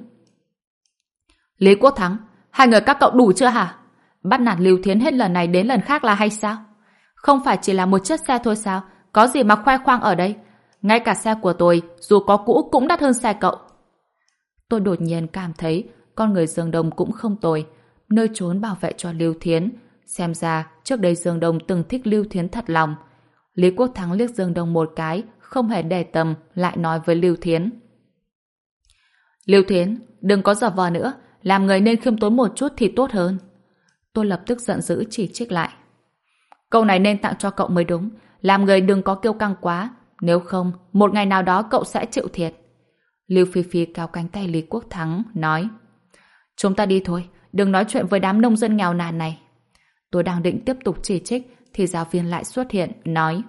Lý Quốc Thắng, hai người các cậu đủ chưa hả? Bắt nạt Lưu Thiến hết lần này đến lần khác là hay sao? Không phải chỉ là một chiếc xe thôi sao? Có gì mà khoe khoang ở đây? Ngay cả xe của tôi, dù có cũ cũng đắt hơn xe cậu. Tôi đột nhiên cảm thấy con người Dương Đông cũng không tồi, nơi trốn bảo vệ cho Lưu Thiến. Xem ra trước đây Dương Đông từng thích Lưu Thiến thật lòng. Lý Quốc Thắng liếc Dương Đông một cái, không hề để tâm, lại nói với Lưu Thiến. Lưu Thiến, đừng có giở vờ nữa, làm người nên khiêm tốn một chút thì tốt hơn. Tôi lập tức giận dữ chỉ trích lại. Câu này nên tặng cho cậu mới đúng, làm người đừng có kiêu căng quá, nếu không, một ngày nào đó cậu sẽ chịu thiệt. Lưu Phi Phi kéo cánh tay Lý Quốc Thắng, nói. Chúng ta đi thôi, đừng nói chuyện với đám nông dân nghèo nàn này. Tôi đang định tiếp tục chỉ trích, thì giáo viên lại xuất hiện, nói.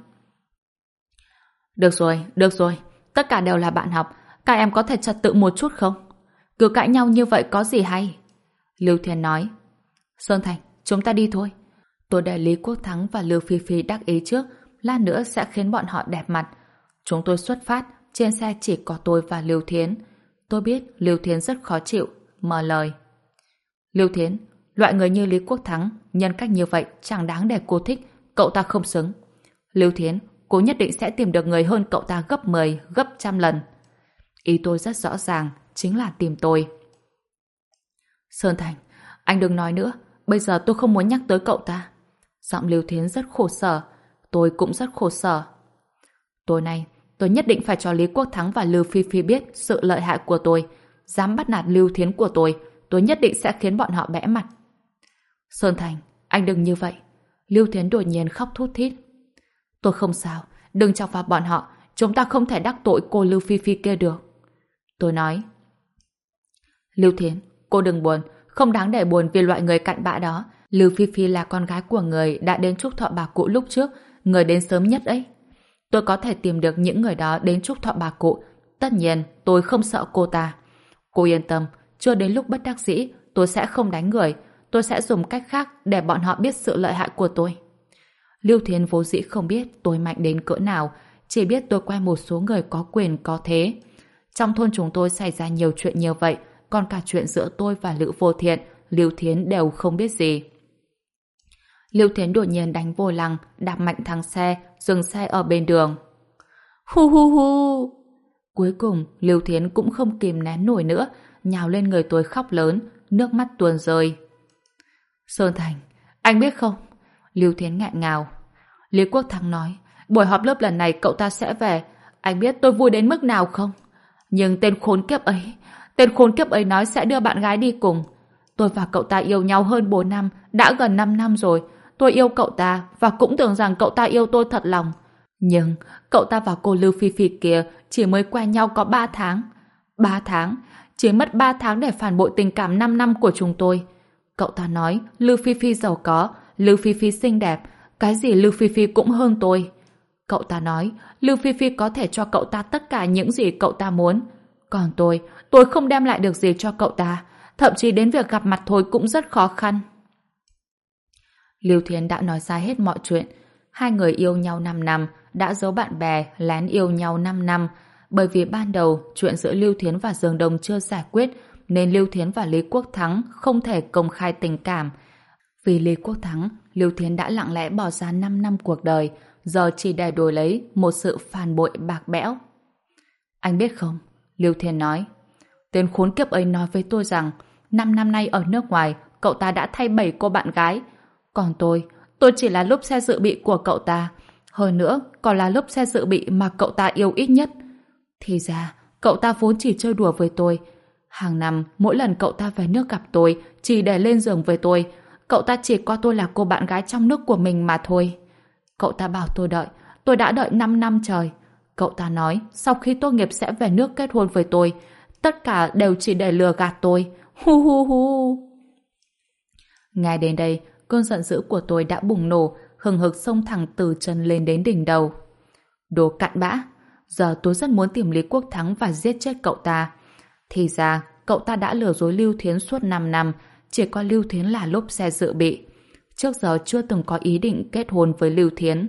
Được rồi, tất cả đều là bạn học, các em có thể trật tự một chút không? Cứ cãi nhau như vậy có gì hay? Lưu Thiến nói. Sơn Thành, chúng ta đi thôi. Tôi để Lý Quốc Thắng và Lưu Phi Phi đắc ý trước, lát nữa sẽ khiến bọn họ đẹp mặt. Chúng tôi xuất phát, trên xe chỉ có tôi và Lưu Thiến. Tôi biết Lưu Thiến rất khó chịu, mở lời. Lưu Thiến, loại người như Lý Quốc Thắng, nhân cách như vậy chẳng đáng để cô thích, cậu ta không xứng. Lưu Thiến, cô nhất định sẽ tìm được người hơn cậu ta gấp 10, gấp trăm lần. Ý tôi rất rõ ràng, chính là tìm tôi. Sơn Thành, anh đừng nói nữa, bây giờ tôi không muốn nhắc tới cậu ta. Giọng Lưu Thiến rất khổ sở, tôi cũng rất khổ sở. Tối nay, tôi nhất định phải cho Lý Quốc Thắng và Lưu Phi Phi biết sự lợi hại của tôi. Dám bắt nạt Lưu Thiến của tôi nhất định sẽ khiến bọn họ bẽ mặt. Sơn Thành, anh đừng như vậy. Lưu Thiến đột nhiên khóc thút thít. Tôi không sao, đừng chọc vào bọn họ, chúng ta không thể đắc tội cô Lưu Phi Phi kia được. Tôi nói. Lưu Thiến, cô đừng buồn, không đáng để buồn vì loại người cặn bã đó. Lưu Phi Phi là con gái của người đã đến chúc thọ bà cụ lúc trước, người đến sớm nhất ấy. Tôi có thể tìm được những người đó đến chúc thọ bà cụ. Tất nhiên, tôi không sợ cô ta. Cô yên tâm, chưa đến lúc bất đắc dĩ, tôi sẽ không đánh người. Tôi sẽ dùng cách khác để bọn họ biết sự lợi hại của tôi. Lưu Thiến vốn dĩ không biết tôi mạnh đến cỡ nào, chỉ biết tôi quen một số người có quyền có thế. Trong thôn chúng tôi xảy ra nhiều chuyện như vậy, còn cả chuyện giữa tôi và Lữ Vô Thiện, Lưu Thiến đều không biết gì. Lưu Thiến đột nhiên đánh vô lăng, đạp mạnh thắng xe, dừng xe ở bên đường. Hu hu hu! Cuối cùng, Lưu Thiến cũng không kìm nén nổi nữa, nhào lên người tôi khóc lớn, nước mắt tuôn rơi. Sơn Thành, anh biết không? Lưu Thiến nghẹn ngào. Lý Quốc Thắng nói, buổi họp lớp lần này cậu ta sẽ về. Anh biết tôi vui đến mức nào không? Nhưng tên khốn kiếp ấy nói sẽ đưa bạn gái đi cùng. Tôi và cậu ta yêu nhau hơn 4 năm, đã gần 5 năm rồi. Tôi yêu cậu ta và cũng tưởng rằng cậu ta yêu tôi thật lòng. Nhưng cậu ta và cô Lưu Phi Phi kia chỉ mới quen nhau có 3 tháng. 3 tháng? Chỉ mất 3 tháng để phản bội tình cảm 5 năm của chúng tôi. Cậu ta nói Lưu Phi Phi giàu có, Lưu Phi Phi xinh đẹp, cái gì Lưu Phi Phi cũng hơn tôi. Cậu ta nói Lưu Phi Phi có thể cho cậu ta tất cả những gì cậu ta muốn. Còn tôi không đem lại được gì cho cậu ta. Thậm chí đến việc gặp mặt thôi cũng rất khó khăn. Lưu Thiến đã nói ra hết mọi chuyện. Hai người yêu nhau 5 năm, đã giấu bạn bè, lén yêu nhau 5 năm. Bởi vì ban đầu, chuyện giữa Lưu Thiến và Dương Đông chưa giải quyết, nên Lưu Thiến và Lý Quốc Thắng không thể công khai tình cảm. Vì Lý Quốc Thắng, Lưu Thiến đã lặng lẽ bỏ ra 5 năm cuộc đời, giờ chỉ để đổi lấy một sự phản bội bạc bẽo. Anh biết không? Lưu Thiến nói. Tên khốn kiếp ấy nói với tôi rằng 5 năm nay ở nước ngoài, cậu ta đã thay 7 cô bạn gái. Còn tôi chỉ là lốp xe dự bị của cậu ta. Hơn nữa, còn là lốp xe dự bị mà cậu ta yêu ít nhất. Thì ra, cậu ta vốn chỉ chơi đùa với tôi. Hàng năm, mỗi lần cậu ta về nước gặp tôi, chỉ để lên giường với tôi, cậu ta chỉ coi tôi là cô bạn gái trong nước của mình mà thôi. Cậu ta bảo tôi đợi, tôi đã đợi 5 năm trời. Cậu ta nói, sau khi tốt nghiệp sẽ về nước kết hôn với tôi. Tất cả đều chỉ để lừa gạt tôi. Hu hu hu. Ngay đến đây, cơn giận dữ của tôi đã bùng nổ, hừng hực xông thẳng từ chân lên đến đỉnh đầu. Đồ cặn bã! Giờ tôi rất muốn tìm Lý Quốc Thắng và giết chết cậu ta. Thì ra, cậu ta đã lừa dối Lưu Thiến suốt 5 năm, chỉ coi Lưu Thiến là lốp xe dự bị. Trước giờ chưa từng có ý định kết hôn với Lưu Thiến.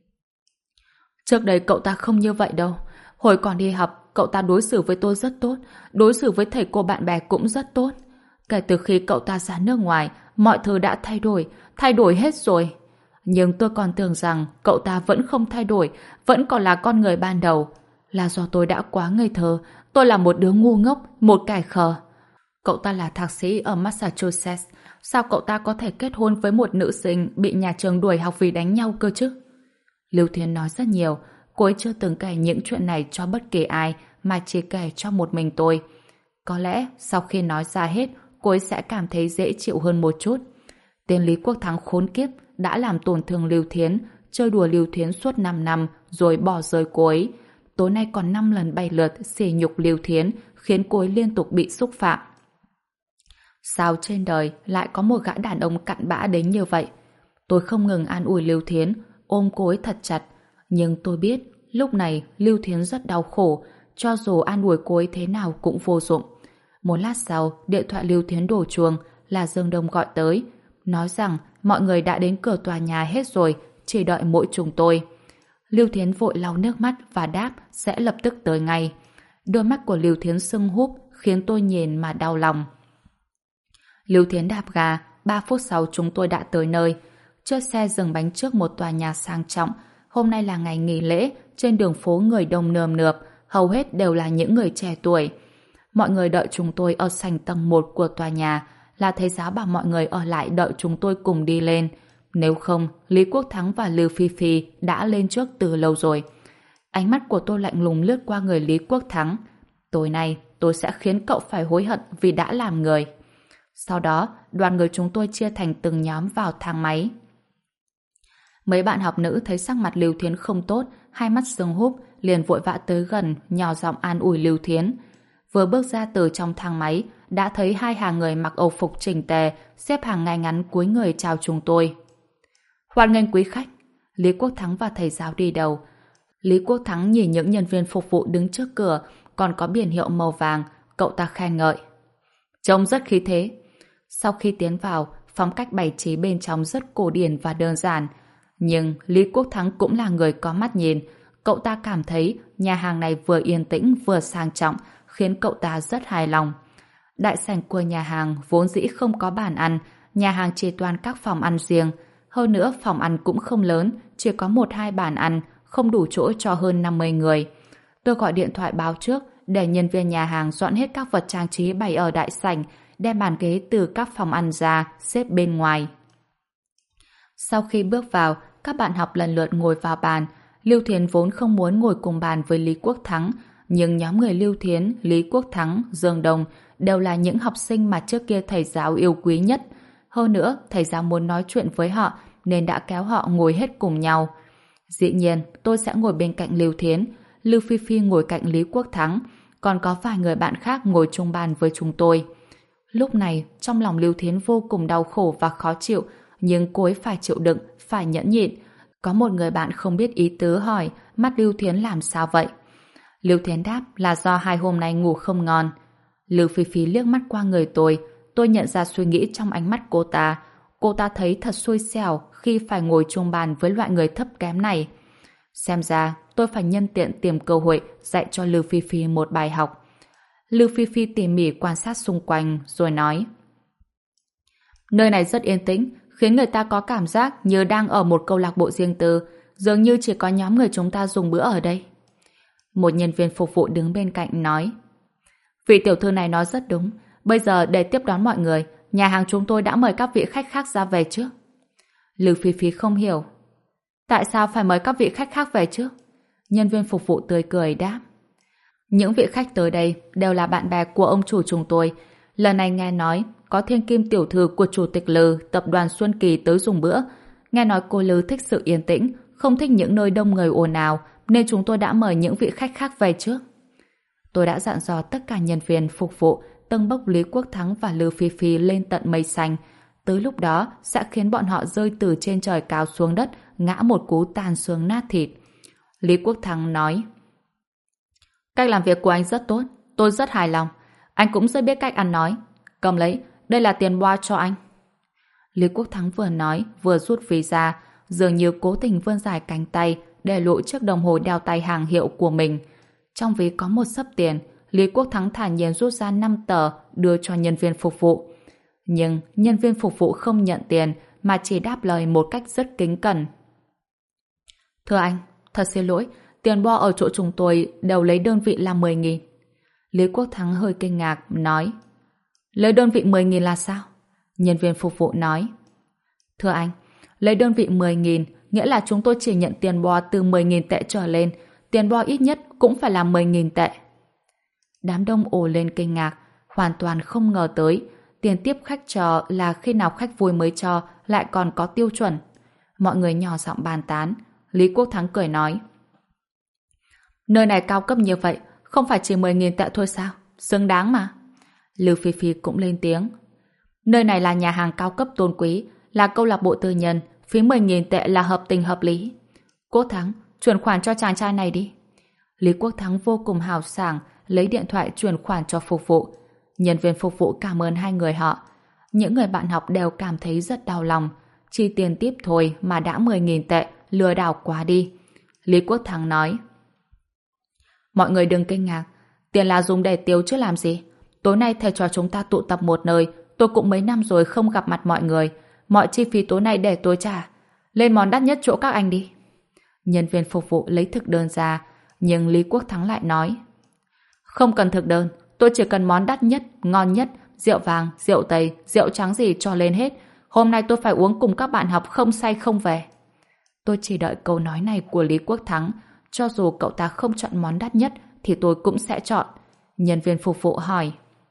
Trước đây cậu ta không như vậy đâu. Hồi còn đi học, cậu ta đối xử với tôi rất tốt, đối xử với thầy cô bạn bè cũng rất tốt. Kể từ khi cậu ta ra nước ngoài, mọi thứ đã thay đổi hết rồi. Nhưng tôi còn tưởng rằng cậu ta vẫn không thay đổi, vẫn còn là con người ban đầu. Là do tôi đã quá ngây thơ, tôi là một đứa ngu ngốc, một kẻ khờ. Cậu ta là thạc sĩ ở Massachusetts, sao cậu ta có thể kết hôn với một nữ sinh bị nhà trường đuổi học vì đánh nhau cơ chứ? Lưu Thiến nói rất nhiều, cô ấy chưa từng kể những chuyện này cho bất kỳ ai, mà chỉ kể cho một mình tôi. Có lẽ sau khi nói ra hết, cô ấy sẽ cảm thấy dễ chịu hơn một chút. Tên Lý Quốc Thắng khốn kiếp đã làm tổn thương Lưu Thiến, chơi đùa Lưu Thiến suốt 5 năm rồi bỏ rơi cô ấy. Tối nay còn 5 lần 7 lượt sỉ nhục Lưu Thiến, khiến cô ấy liên tục bị xúc phạm. Sao trên đời lại có một gã đàn ông cặn bã đến như vậy? Tôi không ngừng an ủi Lưu Thiến, ôm cô ấy thật chặt. Nhưng tôi biết, lúc này Lưu Thiến rất đau khổ, cho dù an ủi cô ấy thế nào cũng vô dụng. Một lát sau, điện thoại Lưu Thiến đổ chuông, là Dương Đông gọi tới, nói rằng mọi người đã đến cửa tòa nhà hết rồi, chỉ đợi mỗi chúng tôi. Lưu Thiến vội lau nước mắt và đáp sẽ lập tức tới ngay. Đôi mắt của Lưu Thiến sưng húp, khiến tôi nhìn mà đau lòng. Lưu Thiến đạp ga, 3 phút sau chúng tôi đã tới nơi. Chiếc xe dừng bánh trước một tòa nhà sang trọng. Hôm nay là ngày nghỉ lễ, trên đường phố người đông nườm nượp, hầu hết đều là những người trẻ tuổi. Mọi người đợi chúng tôi ở sảnh tầng 1 của tòa nhà, là thầy giáo bảo mọi người ở lại đợi chúng tôi cùng đi lên. Nếu không, Lý Quốc Thắng và Lưu Phi Phi đã lên trước từ lâu rồi. Ánh mắt của tôi lạnh lùng lướt qua người Lý Quốc Thắng. Tối nay, tôi sẽ khiến cậu phải hối hận vì đã làm người. Sau đó, đoàn người chúng tôi chia thành từng nhóm vào thang máy. Mấy bạn học nữ thấy sắc mặt Lưu Thiến không tốt, hai mắt sưng húp, liền vội vã tới gần, nhỏ giọng an ủi Lưu Thiến. Vừa bước ra từ trong thang máy, đã thấy hai hàng người mặc âu phục chỉnh tề, xếp hàng ngay ngắn cúi người chào chúng tôi. Hoan nghênh quý khách. Lý Quốc Thắng và thầy giáo đi đầu. Lý Quốc Thắng nhìn những nhân viên phục vụ đứng trước cửa, còn có biển hiệu màu vàng, cậu ta khen ngợi. Trông rất khí thế. Sau khi tiến vào, phong cách bày trí bên trong rất cổ điển và đơn giản. Nhưng Lý Quốc Thắng cũng là người có mắt nhìn. Cậu ta cảm thấy nhà hàng này vừa yên tĩnh vừa sang trọng, khiến cậu ta rất hài lòng. Đại sảnh của nhà hàng vốn dĩ không có bàn ăn, nhà hàng chỉ toàn các phòng ăn riêng. Hơn nữa phòng ăn cũng không lớn, chỉ có 1-2 bàn ăn, không đủ chỗ cho hơn 50 người. Tôi gọi điện thoại báo trước để nhân viên nhà hàng dọn hết các vật trang trí bày ở đại sảnh, đem bàn ghế từ các phòng ăn ra, xếp bên ngoài. Sau khi bước vào, các bạn học lần lượt ngồi vào bàn. Lưu Thiến vốn không muốn ngồi cùng bàn với Lý Quốc Thắng, nhưng nhóm người Lưu Thiến, Lý Quốc Thắng, Dương Đông đều là những học sinh mà trước kia thầy giáo yêu quý nhất. Hơn nữa, thầy giáo muốn nói chuyện với họ nên đã kéo họ ngồi hết cùng nhau. Dĩ nhiên, tôi sẽ ngồi bên cạnh Lưu Thiến, Lưu Phi Phi ngồi cạnh Lý Quốc Thắng, còn có vài người bạn khác ngồi chung bàn với chúng tôi. Lúc này, trong lòng Lưu Thiến vô cùng đau khổ và khó chịu, nhưng cô ấy phải chịu đựng, phải nhẫn nhịn. Có một người bạn không biết ý tứ hỏi mắt Lưu Thiến làm sao vậy. Lưu Thiến đáp là do 2 hôm nay ngủ không ngon. Lưu Phi Phi liếc mắt qua người tôi nhận ra suy nghĩ trong ánh mắt cô ta. Cô ta thấy thật xui xẻo khi phải ngồi chung bàn với loại người thấp kém này. Xem ra tôi phải nhân tiện tìm cơ hội dạy cho Lưu Phi Phi một bài học. Lưu Phi Phi tỉ mỉ quan sát xung quanh rồi nói: nơi này rất yên tĩnh, khiến người ta có cảm giác như đang ở một câu lạc bộ riêng tư, dường như chỉ có nhóm người chúng ta dùng bữa ở đây. Một nhân viên phục vụ đứng bên cạnh nói: vị tiểu thư này nói rất đúng, bây giờ để tiếp đón mọi người, nhà hàng chúng tôi đã mời các vị khách khác ra về trước. Lưu Phi Phi không hiểu: tại sao phải mời các vị khách khác về trước? Nhân viên phục vụ tươi cười đáp: những vị khách tới đây đều là bạn bè của ông chủ chúng tôi. Lần này nghe nói có thiên kim tiểu thư của chủ tịch Lư tập đoàn Xuân Kỳ tới dùng bữa. Nghe nói cô Lư thích sự yên tĩnh, không thích những nơi đông người ồn ào, nên chúng tôi đã mời những vị khách khác về trước. Tôi đã dặn dò tất cả nhân viên phục vụ tâng bốc Lý Quốc Thắng và Lư Phi Phi lên tận mây xanh. Tới lúc đó sẽ khiến bọn họ rơi từ trên trời cao xuống đất, ngã một cú tan xương nát thịt. Lý Quốc Thắng nói: cách làm việc của anh rất tốt, tôi rất hài lòng. Anh cũng rất biết cách ăn nói. Cầm lấy, đây là tiền boa cho anh. Lý Quốc Thắng vừa nói vừa rút ví ra, dường như cố tình vươn dài cánh tay để lộ chiếc đồng hồ đeo tay hàng hiệu của mình. Trong ví có một xấp tiền. Lý Quốc Thắng thản nhiên rút ra 5 tờ đưa cho nhân viên phục vụ. Nhưng nhân viên phục vụ không nhận tiền mà chỉ đáp lời một cách rất kính cẩn: thưa anh, thật xin lỗi, tiền bo ở chỗ chúng tôi đều lấy đơn vị là 10.000. Lý Quốc Thắng hơi kinh ngạc, nói: lấy đơn vị 10.000 là sao? Nhân viên phục vụ nói: thưa anh, lấy đơn vị 10.000 nghĩa là chúng tôi chỉ nhận tiền bo từ 10.000 tệ trở lên, tiền bo ít nhất cũng phải là 10.000 tệ. Đám đông ồ lên kinh ngạc, hoàn toàn không ngờ tới tiền tiếp khách cho là khi nào khách vui mới cho, lại còn có tiêu chuẩn. Mọi người nhỏ giọng bàn tán. Lý Quốc Thắng cười nói: nơi này cao cấp như vậy, không phải chỉ 10.000 tệ thôi sao? Xứng đáng mà. Lưu Phi Phi cũng lên tiếng: nơi này là nhà hàng cao cấp tôn quý, là câu lạc bộ tư nhân, phí 10.000 tệ là hợp tình hợp lý. Quốc Thắng, chuyển khoản cho chàng trai này đi. Lý Quốc Thắng vô cùng hào sảng, lấy điện thoại chuyển khoản cho phục vụ. Nhân viên phục vụ cảm ơn hai người họ. Những người bạn học đều cảm thấy rất đau lòng. Chi tiền tiếp thôi mà đã 10.000 tệ, lừa đảo quá đi. Lý Quốc Thắng nói: mọi người đừng kinh ngạc, tiền là dùng để tiêu chứ làm gì. Tối nay thầy trò chúng ta tụ tập một nơi, tôi cũng mấy năm rồi không gặp mặt mọi người. Mọi chi phí tối nay để tôi trả. Lên món đắt nhất chỗ các anh đi. Nhân viên phục vụ lấy thực đơn ra, nhưng Lý Quốc Thắng lại nói: không cần thực đơn, tôi chỉ cần món đắt nhất, ngon nhất, rượu vàng, rượu tây, rượu trắng gì cho lên hết. Hôm nay tôi phải uống cùng các bạn học không say không về. Tôi chỉ đợi câu nói này của Lý Quốc Thắng. Cho dù cậu ta không chọn món đắt nhất thì tôi cũng sẽ chọn. Nhân viên phục vụ hỏi: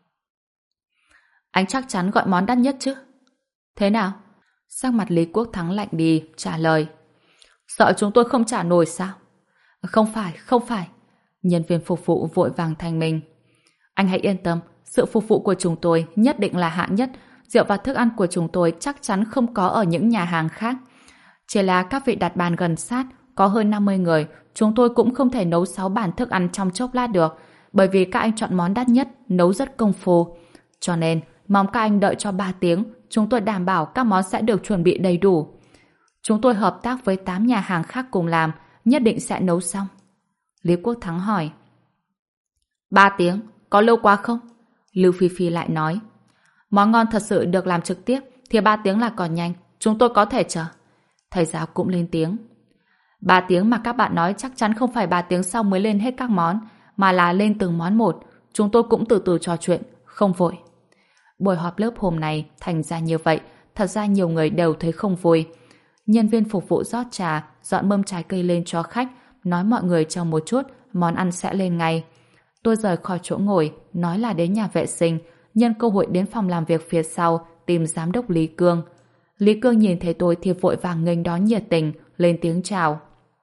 anh chắc chắn gọi món đắt nhất chứ? Thế nào? Sắc mặt Lý Quốc Thắng lạnh đi, trả lời: sợ chúng tôi không trả nổi sao? Không phải. Nhân viên phục vụ vội vàng thanh minh: anh hãy yên tâm, sự phục vụ của chúng tôi nhất định là hạng nhất. Rượu và thức ăn của chúng tôi chắc chắn không có ở những nhà hàng khác. Chỉ là các vị đặt bàn gần sát, có hơn 50 người, chúng tôi cũng không thể nấu 6 bàn thức ăn trong chốc lát được, bởi vì các anh chọn món đắt nhất, nấu rất công phu. Cho nên, mong các anh đợi cho 3 tiếng, chúng tôi đảm bảo các món sẽ được chuẩn bị đầy đủ. Chúng tôi hợp tác với 8 nhà hàng khác cùng làm, nhất định sẽ nấu xong. Lý Quốc Thắng hỏi: 3 tiếng, có lâu quá không? Lưu Phi Phi lại nói: món ngon thật sự được làm trực tiếp thì 3 tiếng là còn nhanh, chúng tôi có thể chờ. Thầy giáo cũng lên tiếng. 3 tiếng mà các bạn nói chắc chắn không phải 3 tiếng sau mới lên hết các món, mà là lên từng món một. Chúng tôi cũng từ từ trò chuyện, không vội. Buổi họp lớp hôm nay thành ra như vậy, thật ra nhiều người đều thấy không vui. Nhân viên phục vụ rót trà, dọn mâm trái cây lên cho khách, nói mọi người chờ một chút, món ăn sẽ lên ngay. Tôi rời khỏi chỗ ngồi, nói là đến nhà vệ sinh, nhân cơ hội đến phòng làm việc phía sau, tìm giám đốc Lý Cương. Lý Cương nhìn thấy tôi thì vội vàng nghênh đón nhiệt tình, lên tiếng chào.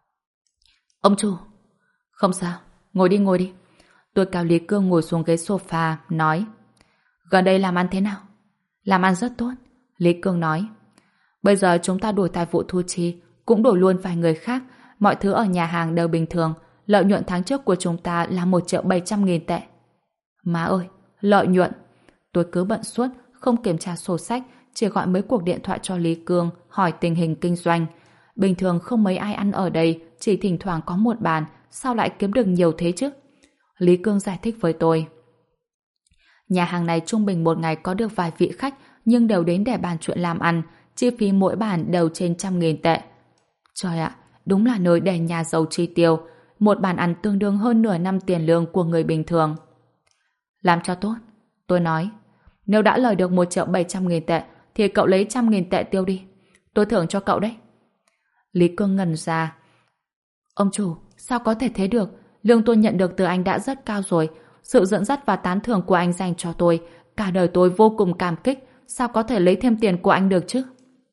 Ông chủ. Không sao, ngồi đi ngồi đi. Tôi kéo Lý Cương ngồi xuống ghế sofa, nói. Gần đây làm ăn thế nào? Làm ăn rất tốt, Lý Cương nói. Bây giờ chúng ta đổi tài vụ thu chi, cũng đổi luôn vài người khác, mọi thứ ở nhà hàng đều bình thường, lợi nhuận tháng trước của chúng ta là 1.700.000 tệ. Má ơi, lợi nhuận! Tôi cứ bận suốt, không kiểm tra sổ sách, chỉ gọi mấy cuộc điện thoại cho Lý Cương, hỏi tình hình kinh doanh. Bình thường không mấy ai ăn ở đây, chỉ thỉnh thoảng có một bàn, sao lại kiếm được nhiều thế chứ? Lý Cương giải thích với tôi. Nhà hàng này trung bình một ngày có được vài vị khách, nhưng đều đến để bàn chuyện làm ăn, chi phí mỗi bàn đều trên 100.000 tệ. Trời ạ, đúng là nơi để nhà giàu chi tiêu. Một bàn ăn tương đương hơn nửa năm tiền lương của người bình thường. Làm cho tốt, tôi nói. Nếu đã lời được 1.700.000 tệ, thì cậu lấy 100.000 tệ tiêu đi. Tôi thưởng cho cậu đấy. Lý Cương ngẩn ra. Ông chủ, sao có thể thế được? Lương tôi nhận được từ anh đã rất cao rồi. Sự dẫn dắt và tán thưởng của anh dành cho tôi, cả đời tôi vô cùng cảm kích. Sao có thể lấy thêm tiền của anh được chứ?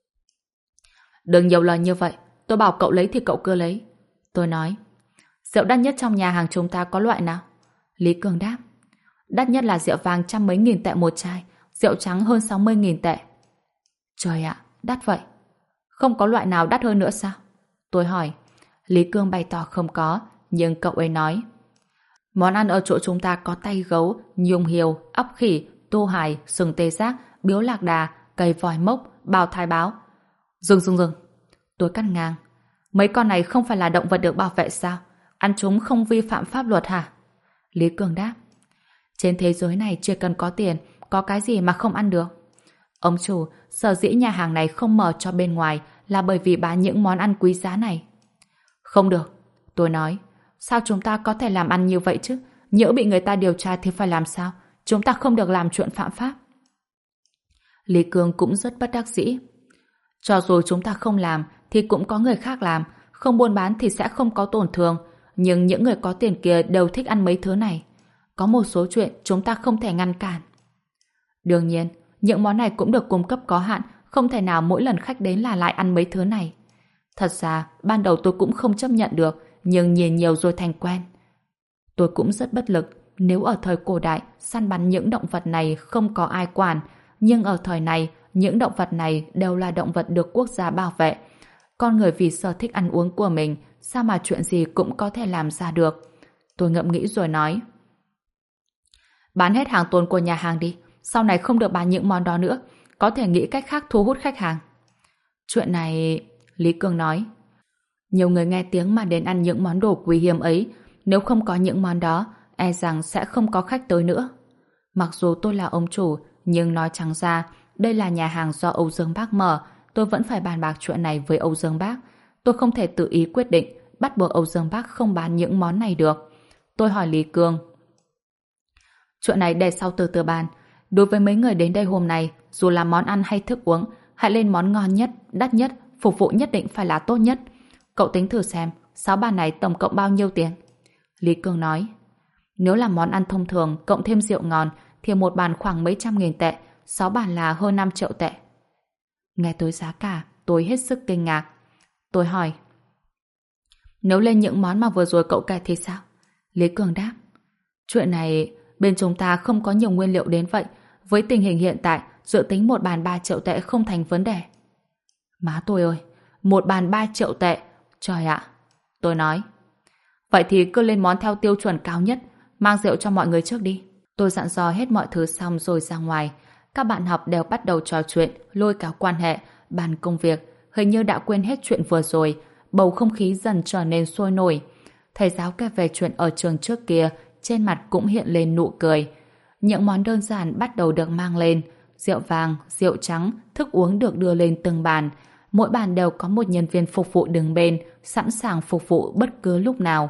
Đừng nhiều lời như vậy. Tôi bảo cậu lấy thì cậu cứ lấy. Tôi nói. Rượu đắt nhất trong nhà hàng chúng ta có loại nào? Lý Cương đáp. Đắt nhất là rượu vàng 100 mấy nghìn tệ một chai, rượu trắng hơn 60.000 tệ. Trời ạ, đắt vậy. Không có loại nào đắt hơn nữa sao? Tôi hỏi. Lý Cương bày tỏ không có, nhưng cậu ấy nói. Món ăn ở chỗ chúng ta có tay gấu, nhung hiêu, óc khỉ, tô hài, sừng tê giác, biếu lạc đà, cây vòi mốc, bào thai báo. Dừng. Tôi cắt ngang. Mấy con này không phải là động vật được bảo vệ sao? Ăn chúng không vi phạm pháp luật hả? Lý Cương đáp. Trên thế giới này chỉ cần có tiền, có cái gì mà không ăn được? Ông chủ, sở dĩ nhà hàng này không mở cho bên ngoài là bởi vì bán những món ăn quý giá này. Không được, tôi nói. Sao chúng ta có thể làm ăn như vậy chứ? Nhỡ bị người ta điều tra thì phải làm sao? Chúng ta không được làm chuyện phạm pháp. Lý Cương cũng rất bất đắc dĩ. Cho dù chúng ta không làm thì cũng có người khác làm, không buôn bán thì sẽ không có tổn thương, nhưng những người có tiền kia đều thích ăn mấy thứ này. Có một số chuyện chúng ta không thể ngăn cản. Đương nhiên, những món này cũng được cung cấp có hạn, không thể nào mỗi lần khách đến là lại ăn mấy thứ này. Thật ra, ban đầu tôi cũng không chấp nhận được, nhưng nhìn nhiều rồi thành quen. Tôi cũng rất bất lực, nếu ở thời cổ đại, săn bắn những động vật này không có ai quản, nhưng ở thời này, những động vật này đều là động vật được quốc gia bảo vệ. Con người vì sở thích ăn uống của mình, sao mà chuyện gì cũng có thể làm ra được. Tôi ngẫm nghĩ rồi nói. Bán hết hàng tồn của nhà hàng đi, sau này không được bán những món đó nữa, có thể nghĩ cách khác thu hút khách hàng. Chuyện này... Lý Cương nói. Nhiều người nghe tiếng mà đến ăn những món đồ quý hiếm ấy, nếu không có những món đó, e rằng sẽ không có khách tới nữa. Mặc dù tôi là ông chủ, nhưng nói trắng ra, đây là nhà hàng do Âu Dương Bác mở, tôi vẫn phải bàn bạc chuyện này với Âu Dương Bác. Tôi không thể tự ý quyết định, bắt buộc Âu Dương Bác không bán những món này được. Tôi hỏi Lý Cương. Chuyện này để sau từ từ bàn. Đối với mấy người đến đây hôm nay, dù là món ăn hay thức uống, hãy lên món ngon nhất, đắt nhất, phục vụ nhất định phải là tốt nhất. Cậu tính thử xem, 6 bàn này tổng cộng bao nhiêu tiền? Lý Cương nói. Nếu là món ăn thông thường, cộng thêm rượu ngon, thì một bàn khoảng mấy trăm nghìn tệ, 6 bàn là hơn 5 triệu tệ. Nghe tới giá cả, tôi hết sức kinh ngạc. Tôi hỏi. Nếu lên những món mà vừa rồi cậu kể thì sao? Lý Cương đáp. Chuyện này, bên chúng ta không có nhiều nguyên liệu đến vậy. Với tình hình hiện tại, dự tính một bàn 3 triệu tệ không thành vấn đề. Má tôi ơi, một bàn 3 triệu tệ. Trời ạ. Tôi nói. Vậy thì cứ lên món theo tiêu chuẩn cao nhất, mang rượu cho mọi người trước đi. Tôi dặn dò hết mọi thứ xong rồi ra ngoài. Các bạn học đều bắt đầu trò chuyện, lôi kéo quan hệ, bàn công việc. Hình như đã quên hết chuyện vừa rồi. Bầu không khí dần trở nên sôi nổi. Thầy giáo kể về chuyện ở trường trước kia, trên mặt cũng hiện lên nụ cười. Những món đơn giản bắt đầu được mang lên. Rượu vàng, rượu trắng, thức uống được đưa lên từng bàn. mỗi bàn đều có một nhân viên phục vụ đứng bên, sẵn sàng phục vụ bất cứ lúc nào.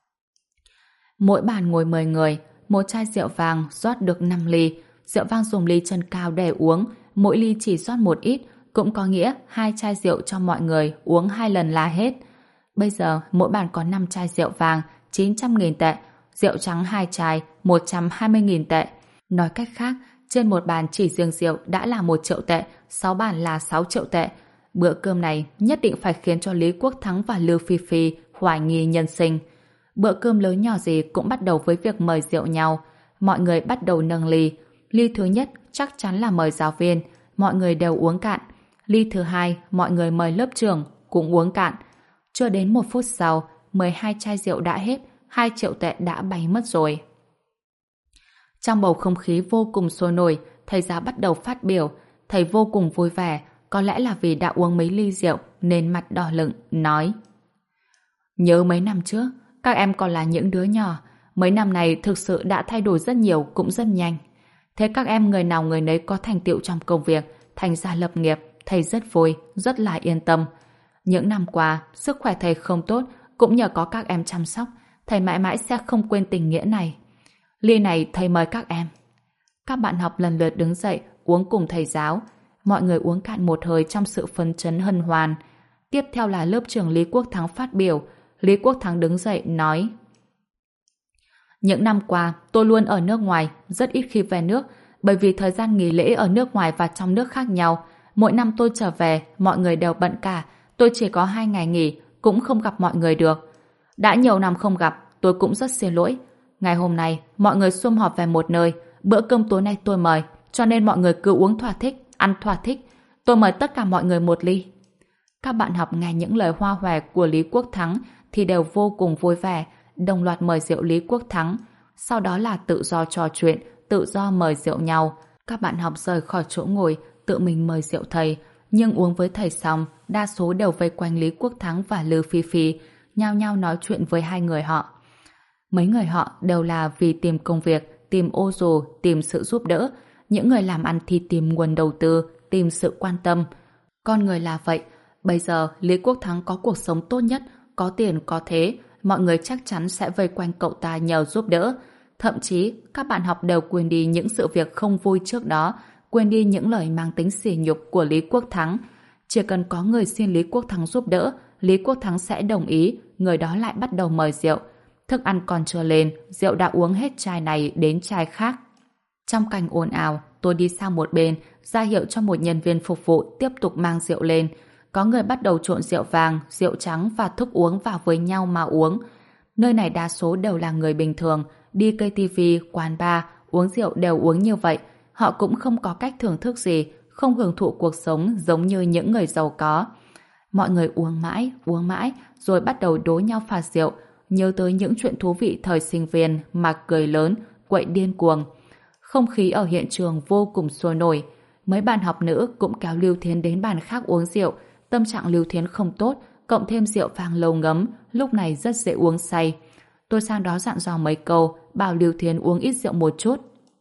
Mỗi bàn ngồi 10 người, một chai rượu vàng rót được 5 ly. Rượu vang dùng ly chân cao để uống, mỗi ly chỉ rót một ít, cũng có nghĩa 2 chai rượu cho mọi người uống 2 lần là hết. Bây giờ mỗi bàn có 5 chai rượu vàng, 900.000 tệ, rượu trắng 2 chai, 120.000 tệ. Nói cách khác, trên một bàn chỉ riêng rượu đã là 1 triệu tệ, 6 bàn là 6 triệu tệ. Bữa cơm này nhất định phải khiến cho Lý Quốc Thắng và Lưu Phi Phi hoài nghi nhân sinh. Bữa cơm lớn nhỏ gì cũng bắt đầu với việc mời rượu nhau. Mọi người bắt đầu nâng ly. Ly thứ nhất chắc chắn là mời giáo viên, mọi người đều uống cạn. Ly thứ hai, mọi người mời lớp trưởng, cũng uống cạn. Chưa đến 1 phút sau, 12 chai rượu đã hết, 2 triệu tệ đã bay mất rồi. Trong bầu không khí vô cùng sôi nổi, thầy giáo bắt đầu phát biểu. Thầy vô cùng vui vẻ, có lẽ là vì đã uống mấy ly rượu nên mặt đỏ lựng, nói: Nhớ mấy năm trước, các em còn là những đứa nhỏ. Mấy năm này thực sự đã thay đổi rất nhiều, cũng rất nhanh. Thế các em người nào người nấy có thành tựu trong công việc, thành gia lập nghiệp, thầy rất vui, rất là yên tâm. Những năm qua, sức khỏe thầy không tốt, cũng nhờ có các em chăm sóc, thầy mãi mãi sẽ không quên tình nghĩa này. Ly này thầy mời các em. Các bạn học lần lượt đứng dậy, uống cùng thầy giáo. Mọi người uống cạn một hơi trong sự phấn chấn hân hoan. Tiếp theo là lớp trưởng Lý Quốc Thắng phát biểu. Lý Quốc Thắng đứng dậy, nói: Những năm qua, tôi luôn ở nước ngoài, rất ít khi về nước, bởi vì thời gian nghỉ lễ ở nước ngoài và trong nước khác nhau. Mỗi năm tôi trở về, mọi người đều bận cả. Tôi chỉ có 2 ngày nghỉ, cũng không gặp mọi người được. Đã nhiều năm không gặp, tôi cũng rất xin lỗi. Ngày hôm nay, mọi người sum họp về một nơi. Bữa cơm tối nay tôi mời, cho nên mọi người cứ uống thỏa thích, ăn thỏa thích. Tôi mời tất cả mọi người 1 ly. Các bạn học nghe những lời hoa hòe của Lý Quốc Thắng thì đều vô cùng vui vẻ, đồng loạt mời rượu Lý Quốc Thắng. Sau đó là tự do trò chuyện, tự do mời rượu nhau. Các bạn học rời khỏi chỗ ngồi, tự mình mời rượu thầy. Nhưng uống với thầy xong, đa số đều vây quanh Lý Quốc Thắng và Lưu Phi Phi, nhao nhao nói chuyện với hai người họ. Mấy người họ đều là vì tìm công việc, tìm ô dù, tìm sự giúp đỡ. Những người làm ăn thì tìm nguồn đầu tư, tìm sự quan tâm. Con người là vậy. Bây giờ Lý Quốc Thắng có cuộc sống tốt nhất, có tiền có thế, mọi người chắc chắn sẽ vây quanh cậu ta nhờ giúp đỡ. Thậm chí các bạn học đều quên đi những sự việc không vui trước đó, quên đi những lời mang tính sỉ nhục của Lý Quốc Thắng. Chỉ cần có người xin Lý Quốc Thắng giúp đỡ, Lý Quốc Thắng sẽ đồng ý, người đó lại bắt đầu mời rượu. Thức ăn còn chưa lên, rượu đã uống hết chai này đến chai khác. Trong cảnh ồn ào, tôi đi sang một bên, ra hiệu cho một nhân viên phục vụ tiếp tục mang rượu lên. Có người bắt đầu trộn rượu vàng, rượu trắng và thức uống vào với nhau mà uống. Nơi này đa số đều là người bình thường, đi cây tivi, quán bar, uống rượu đều uống như vậy. Họ cũng không có cách thưởng thức gì, không hưởng thụ cuộc sống giống như những người giàu có. Mọi người uống mãi, rồi bắt đầu đố nhau phạt rượu, nhớ tới những chuyện thú vị thời sinh viên mà cười lớn, quậy điên cuồng. Không khí ở hiện trường vô cùng sôi nổi. Mấy bạn học nữ cũng kéo Lưu Thiến đến bàn khác uống rượu. Tâm trạng Lưu Thiến không tốt, cộng thêm rượu vang lâu ngấm, lúc này rất dễ uống say. Tôi sang đó dặn dò mấy câu, bảo Lưu Thiến uống ít rượu một chút.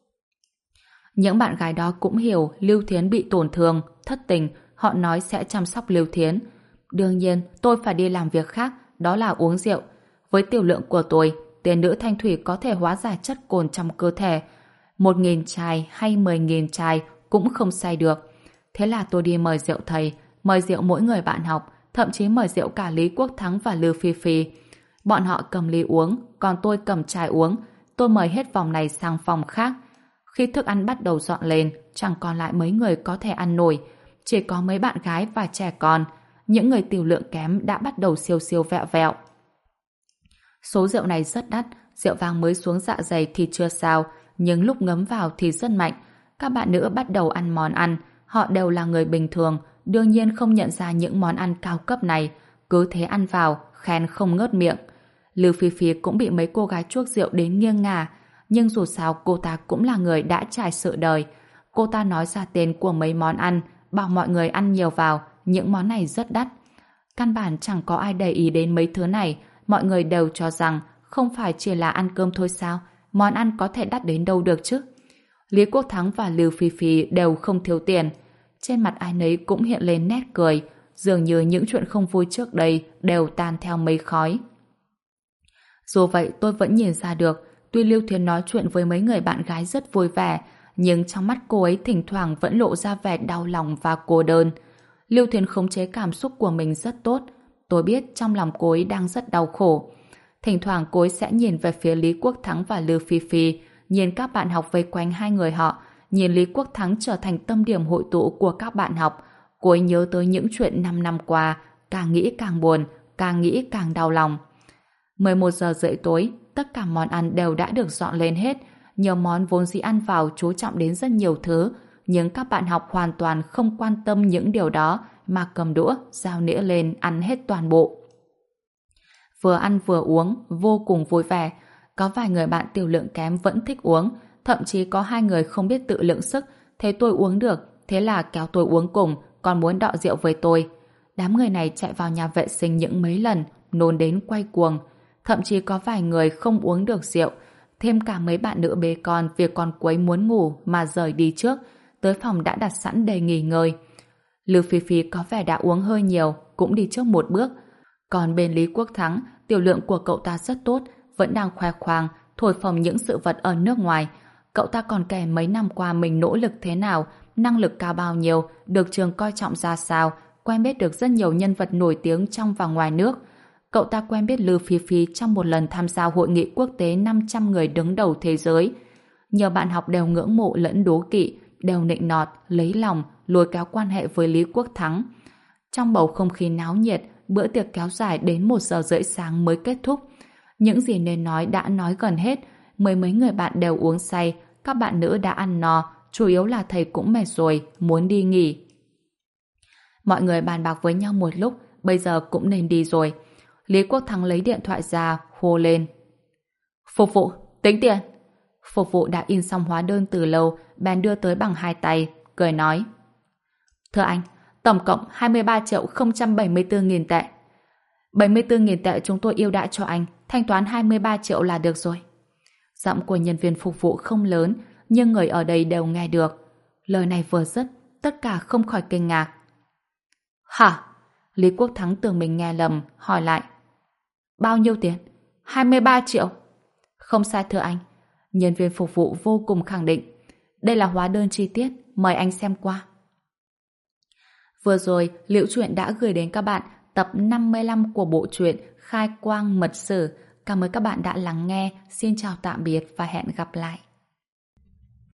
Những bạn gái đó cũng hiểu Lưu Thiến bị tổn thương, thất tình, họ nói sẽ chăm sóc Lưu Thiến. Đương nhiên, tôi phải đi làm việc khác, đó là uống rượu. Với tiểu lượng của tôi, tiền nữ thanh thủy có thể hóa giải chất cồn trong cơ thể. 1.000 chai hay 10.000 chai cũng không say được. Thế là tôi đi mời rượu thầy, mời rượu mỗi người bạn học, thậm chí mời rượu cả Lý Quốc Thắng và Lưu Phi Phi. Bọn họ cầm ly uống, còn tôi cầm chai uống. Tôi mời hết vòng này sang phòng khác. Khi thức ăn bắt đầu dọn lên, chẳng còn lại mấy người có thể ăn nổi. Chỉ có mấy bạn gái và trẻ con. Những người tiểu lượng kém đã bắt đầu siêu siêu vẹo vẹo. Số rượu này rất đắt, rượu vang mới xuống dạ dày thì chưa sao, nhưng lúc ngấm vào thì rất mạnh. Các bạn nữ bắt đầu ăn món ăn, họ đều là người bình thường, đương nhiên không nhận ra những món ăn cao cấp này, cứ thế ăn vào, khen không ngớt miệng. Lưu Phi Phi cũng bị mấy cô gái chuốc rượu đến nghiêng ngả, nhưng dù sao cô ta cũng là người đã trải sự đời. Cô ta nói ra tên của mấy món ăn, bảo mọi người ăn nhiều vào, những món này rất đắt. Căn bản chẳng có ai để ý đến mấy thứ này, mọi người đều cho rằng không phải chỉ là ăn cơm thôi sao, món ăn có thể đắt đến đâu được chứ. Lý Quốc Thắng và Lưu Phi Phi đều không thiếu tiền. Trên mặt ai nấy cũng hiện lên nét cười. dường như những chuyện không vui trước đây đều tan theo mây khói. Dù vậy tôi vẫn nhìn ra được, tuy Lưu Thiến nói chuyện với mấy người bạn gái rất vui vẻ, nhưng trong mắt cô ấy thỉnh thoảng vẫn lộ ra vẻ đau lòng và cô đơn. Lưu Thiến khống chế cảm xúc của mình rất tốt. Tôi biết trong lòng cô ấy đang rất đau khổ. Thỉnh thoảng cô ấy sẽ nhìn về phía Lý Quốc Thắng và Lưu Phi Phi, nhìn các bạn học vây quanh hai người họ, nhìn Lý Quốc Thắng trở thành tâm điểm hội tụ của các bạn học. Cô ấy nhớ tới những chuyện 5 năm qua, càng nghĩ càng buồn, càng nghĩ càng đau lòng. 11 giờ rưỡi tối, tất cả món ăn đều đã được dọn lên hết. Nhiều món vốn dĩ ăn vào chú trọng đến rất nhiều thứ, nhưng các bạn học hoàn toàn không quan tâm những điều đó mà cầm đũa, dao nĩa lên ăn hết toàn bộ. Vừa ăn vừa uống, vô cùng vui vẻ. Có vài người bạn tiểu lượng kém vẫn thích uống, thậm chí có 2 người không biết tự lượng sức, thấy tôi uống được, thế là kéo tôi uống cùng, còn muốn đọ rượu với tôi. Đám người này chạy vào nhà vệ sinh những mấy lần, nôn đến quay cuồng. Thậm chí có vài người không uống được rượu, thêm cả mấy bạn nữ bế con vì con quấy muốn ngủ mà rời đi trước, tới phòng đã đặt sẵn để nghỉ ngơi. Lưu Phi Phi có vẻ đã uống hơi nhiều, cũng đi trước một bước. Còn bên Lý Quốc Thắng, tiểu lượng của cậu ta rất tốt, vẫn đang khoe khoang, thổi phồng những sự vật ở nước ngoài. Cậu ta còn kể mấy năm qua mình nỗ lực thế nào, năng lực cao bao nhiêu, được trường coi trọng ra sao, quen biết được rất nhiều nhân vật nổi tiếng trong và ngoài nước. Cậu ta quen biết Lưu Phi Phi trong một lần tham gia hội nghị quốc tế 500 người đứng đầu thế giới. Nhiều bạn học đều ngưỡng mộ lẫn đố kỵ, đều nịnh nọt, lấy lòng, lôi kéo quan hệ với Lý Quốc Thắng. Trong bầu không khí náo nhiệt, bữa tiệc kéo dài đến 1 giờ rưỡi sáng mới kết thúc. Những gì nên nói đã nói gần hết, mấy người bạn đều uống say, các bạn nữ đã ăn no, chủ yếu là thầy cũng mệt rồi, muốn đi nghỉ. Mọi người bàn bạc với nhau một lúc, bây giờ cũng nên đi rồi. Lý Quốc Thắng lấy điện thoại ra, hô lên. Phục vụ, tính tiền. Phục vụ đã in xong hóa đơn từ lâu, bèn đưa tới bằng 2 tay, cười nói. Thưa anh, tổng cộng 23.074.000 tệ. 74.000 tệ chúng tôi ưu đãi cho anh, thanh toán 23 triệu là được rồi. Giọng của nhân viên phục vụ không lớn, nhưng người ở đây đều nghe được. Lời này vừa dứt, tất cả không khỏi kinh ngạc. Hả? Lý Quốc Thắng tưởng mình nghe lầm, hỏi lại. Bao nhiêu tiền? 23 triệu. Không sai thưa anh. Nhân viên phục vụ vô cùng khẳng định. Đây là hóa đơn chi tiết, mời anh xem qua. Vừa rồi, Liễu Chuyện đã gửi đến các bạn tập 55 của bộ truyện Khai Quang Mật Sử. Cảm ơn các bạn đã lắng nghe. Xin chào tạm biệt và hẹn gặp lại.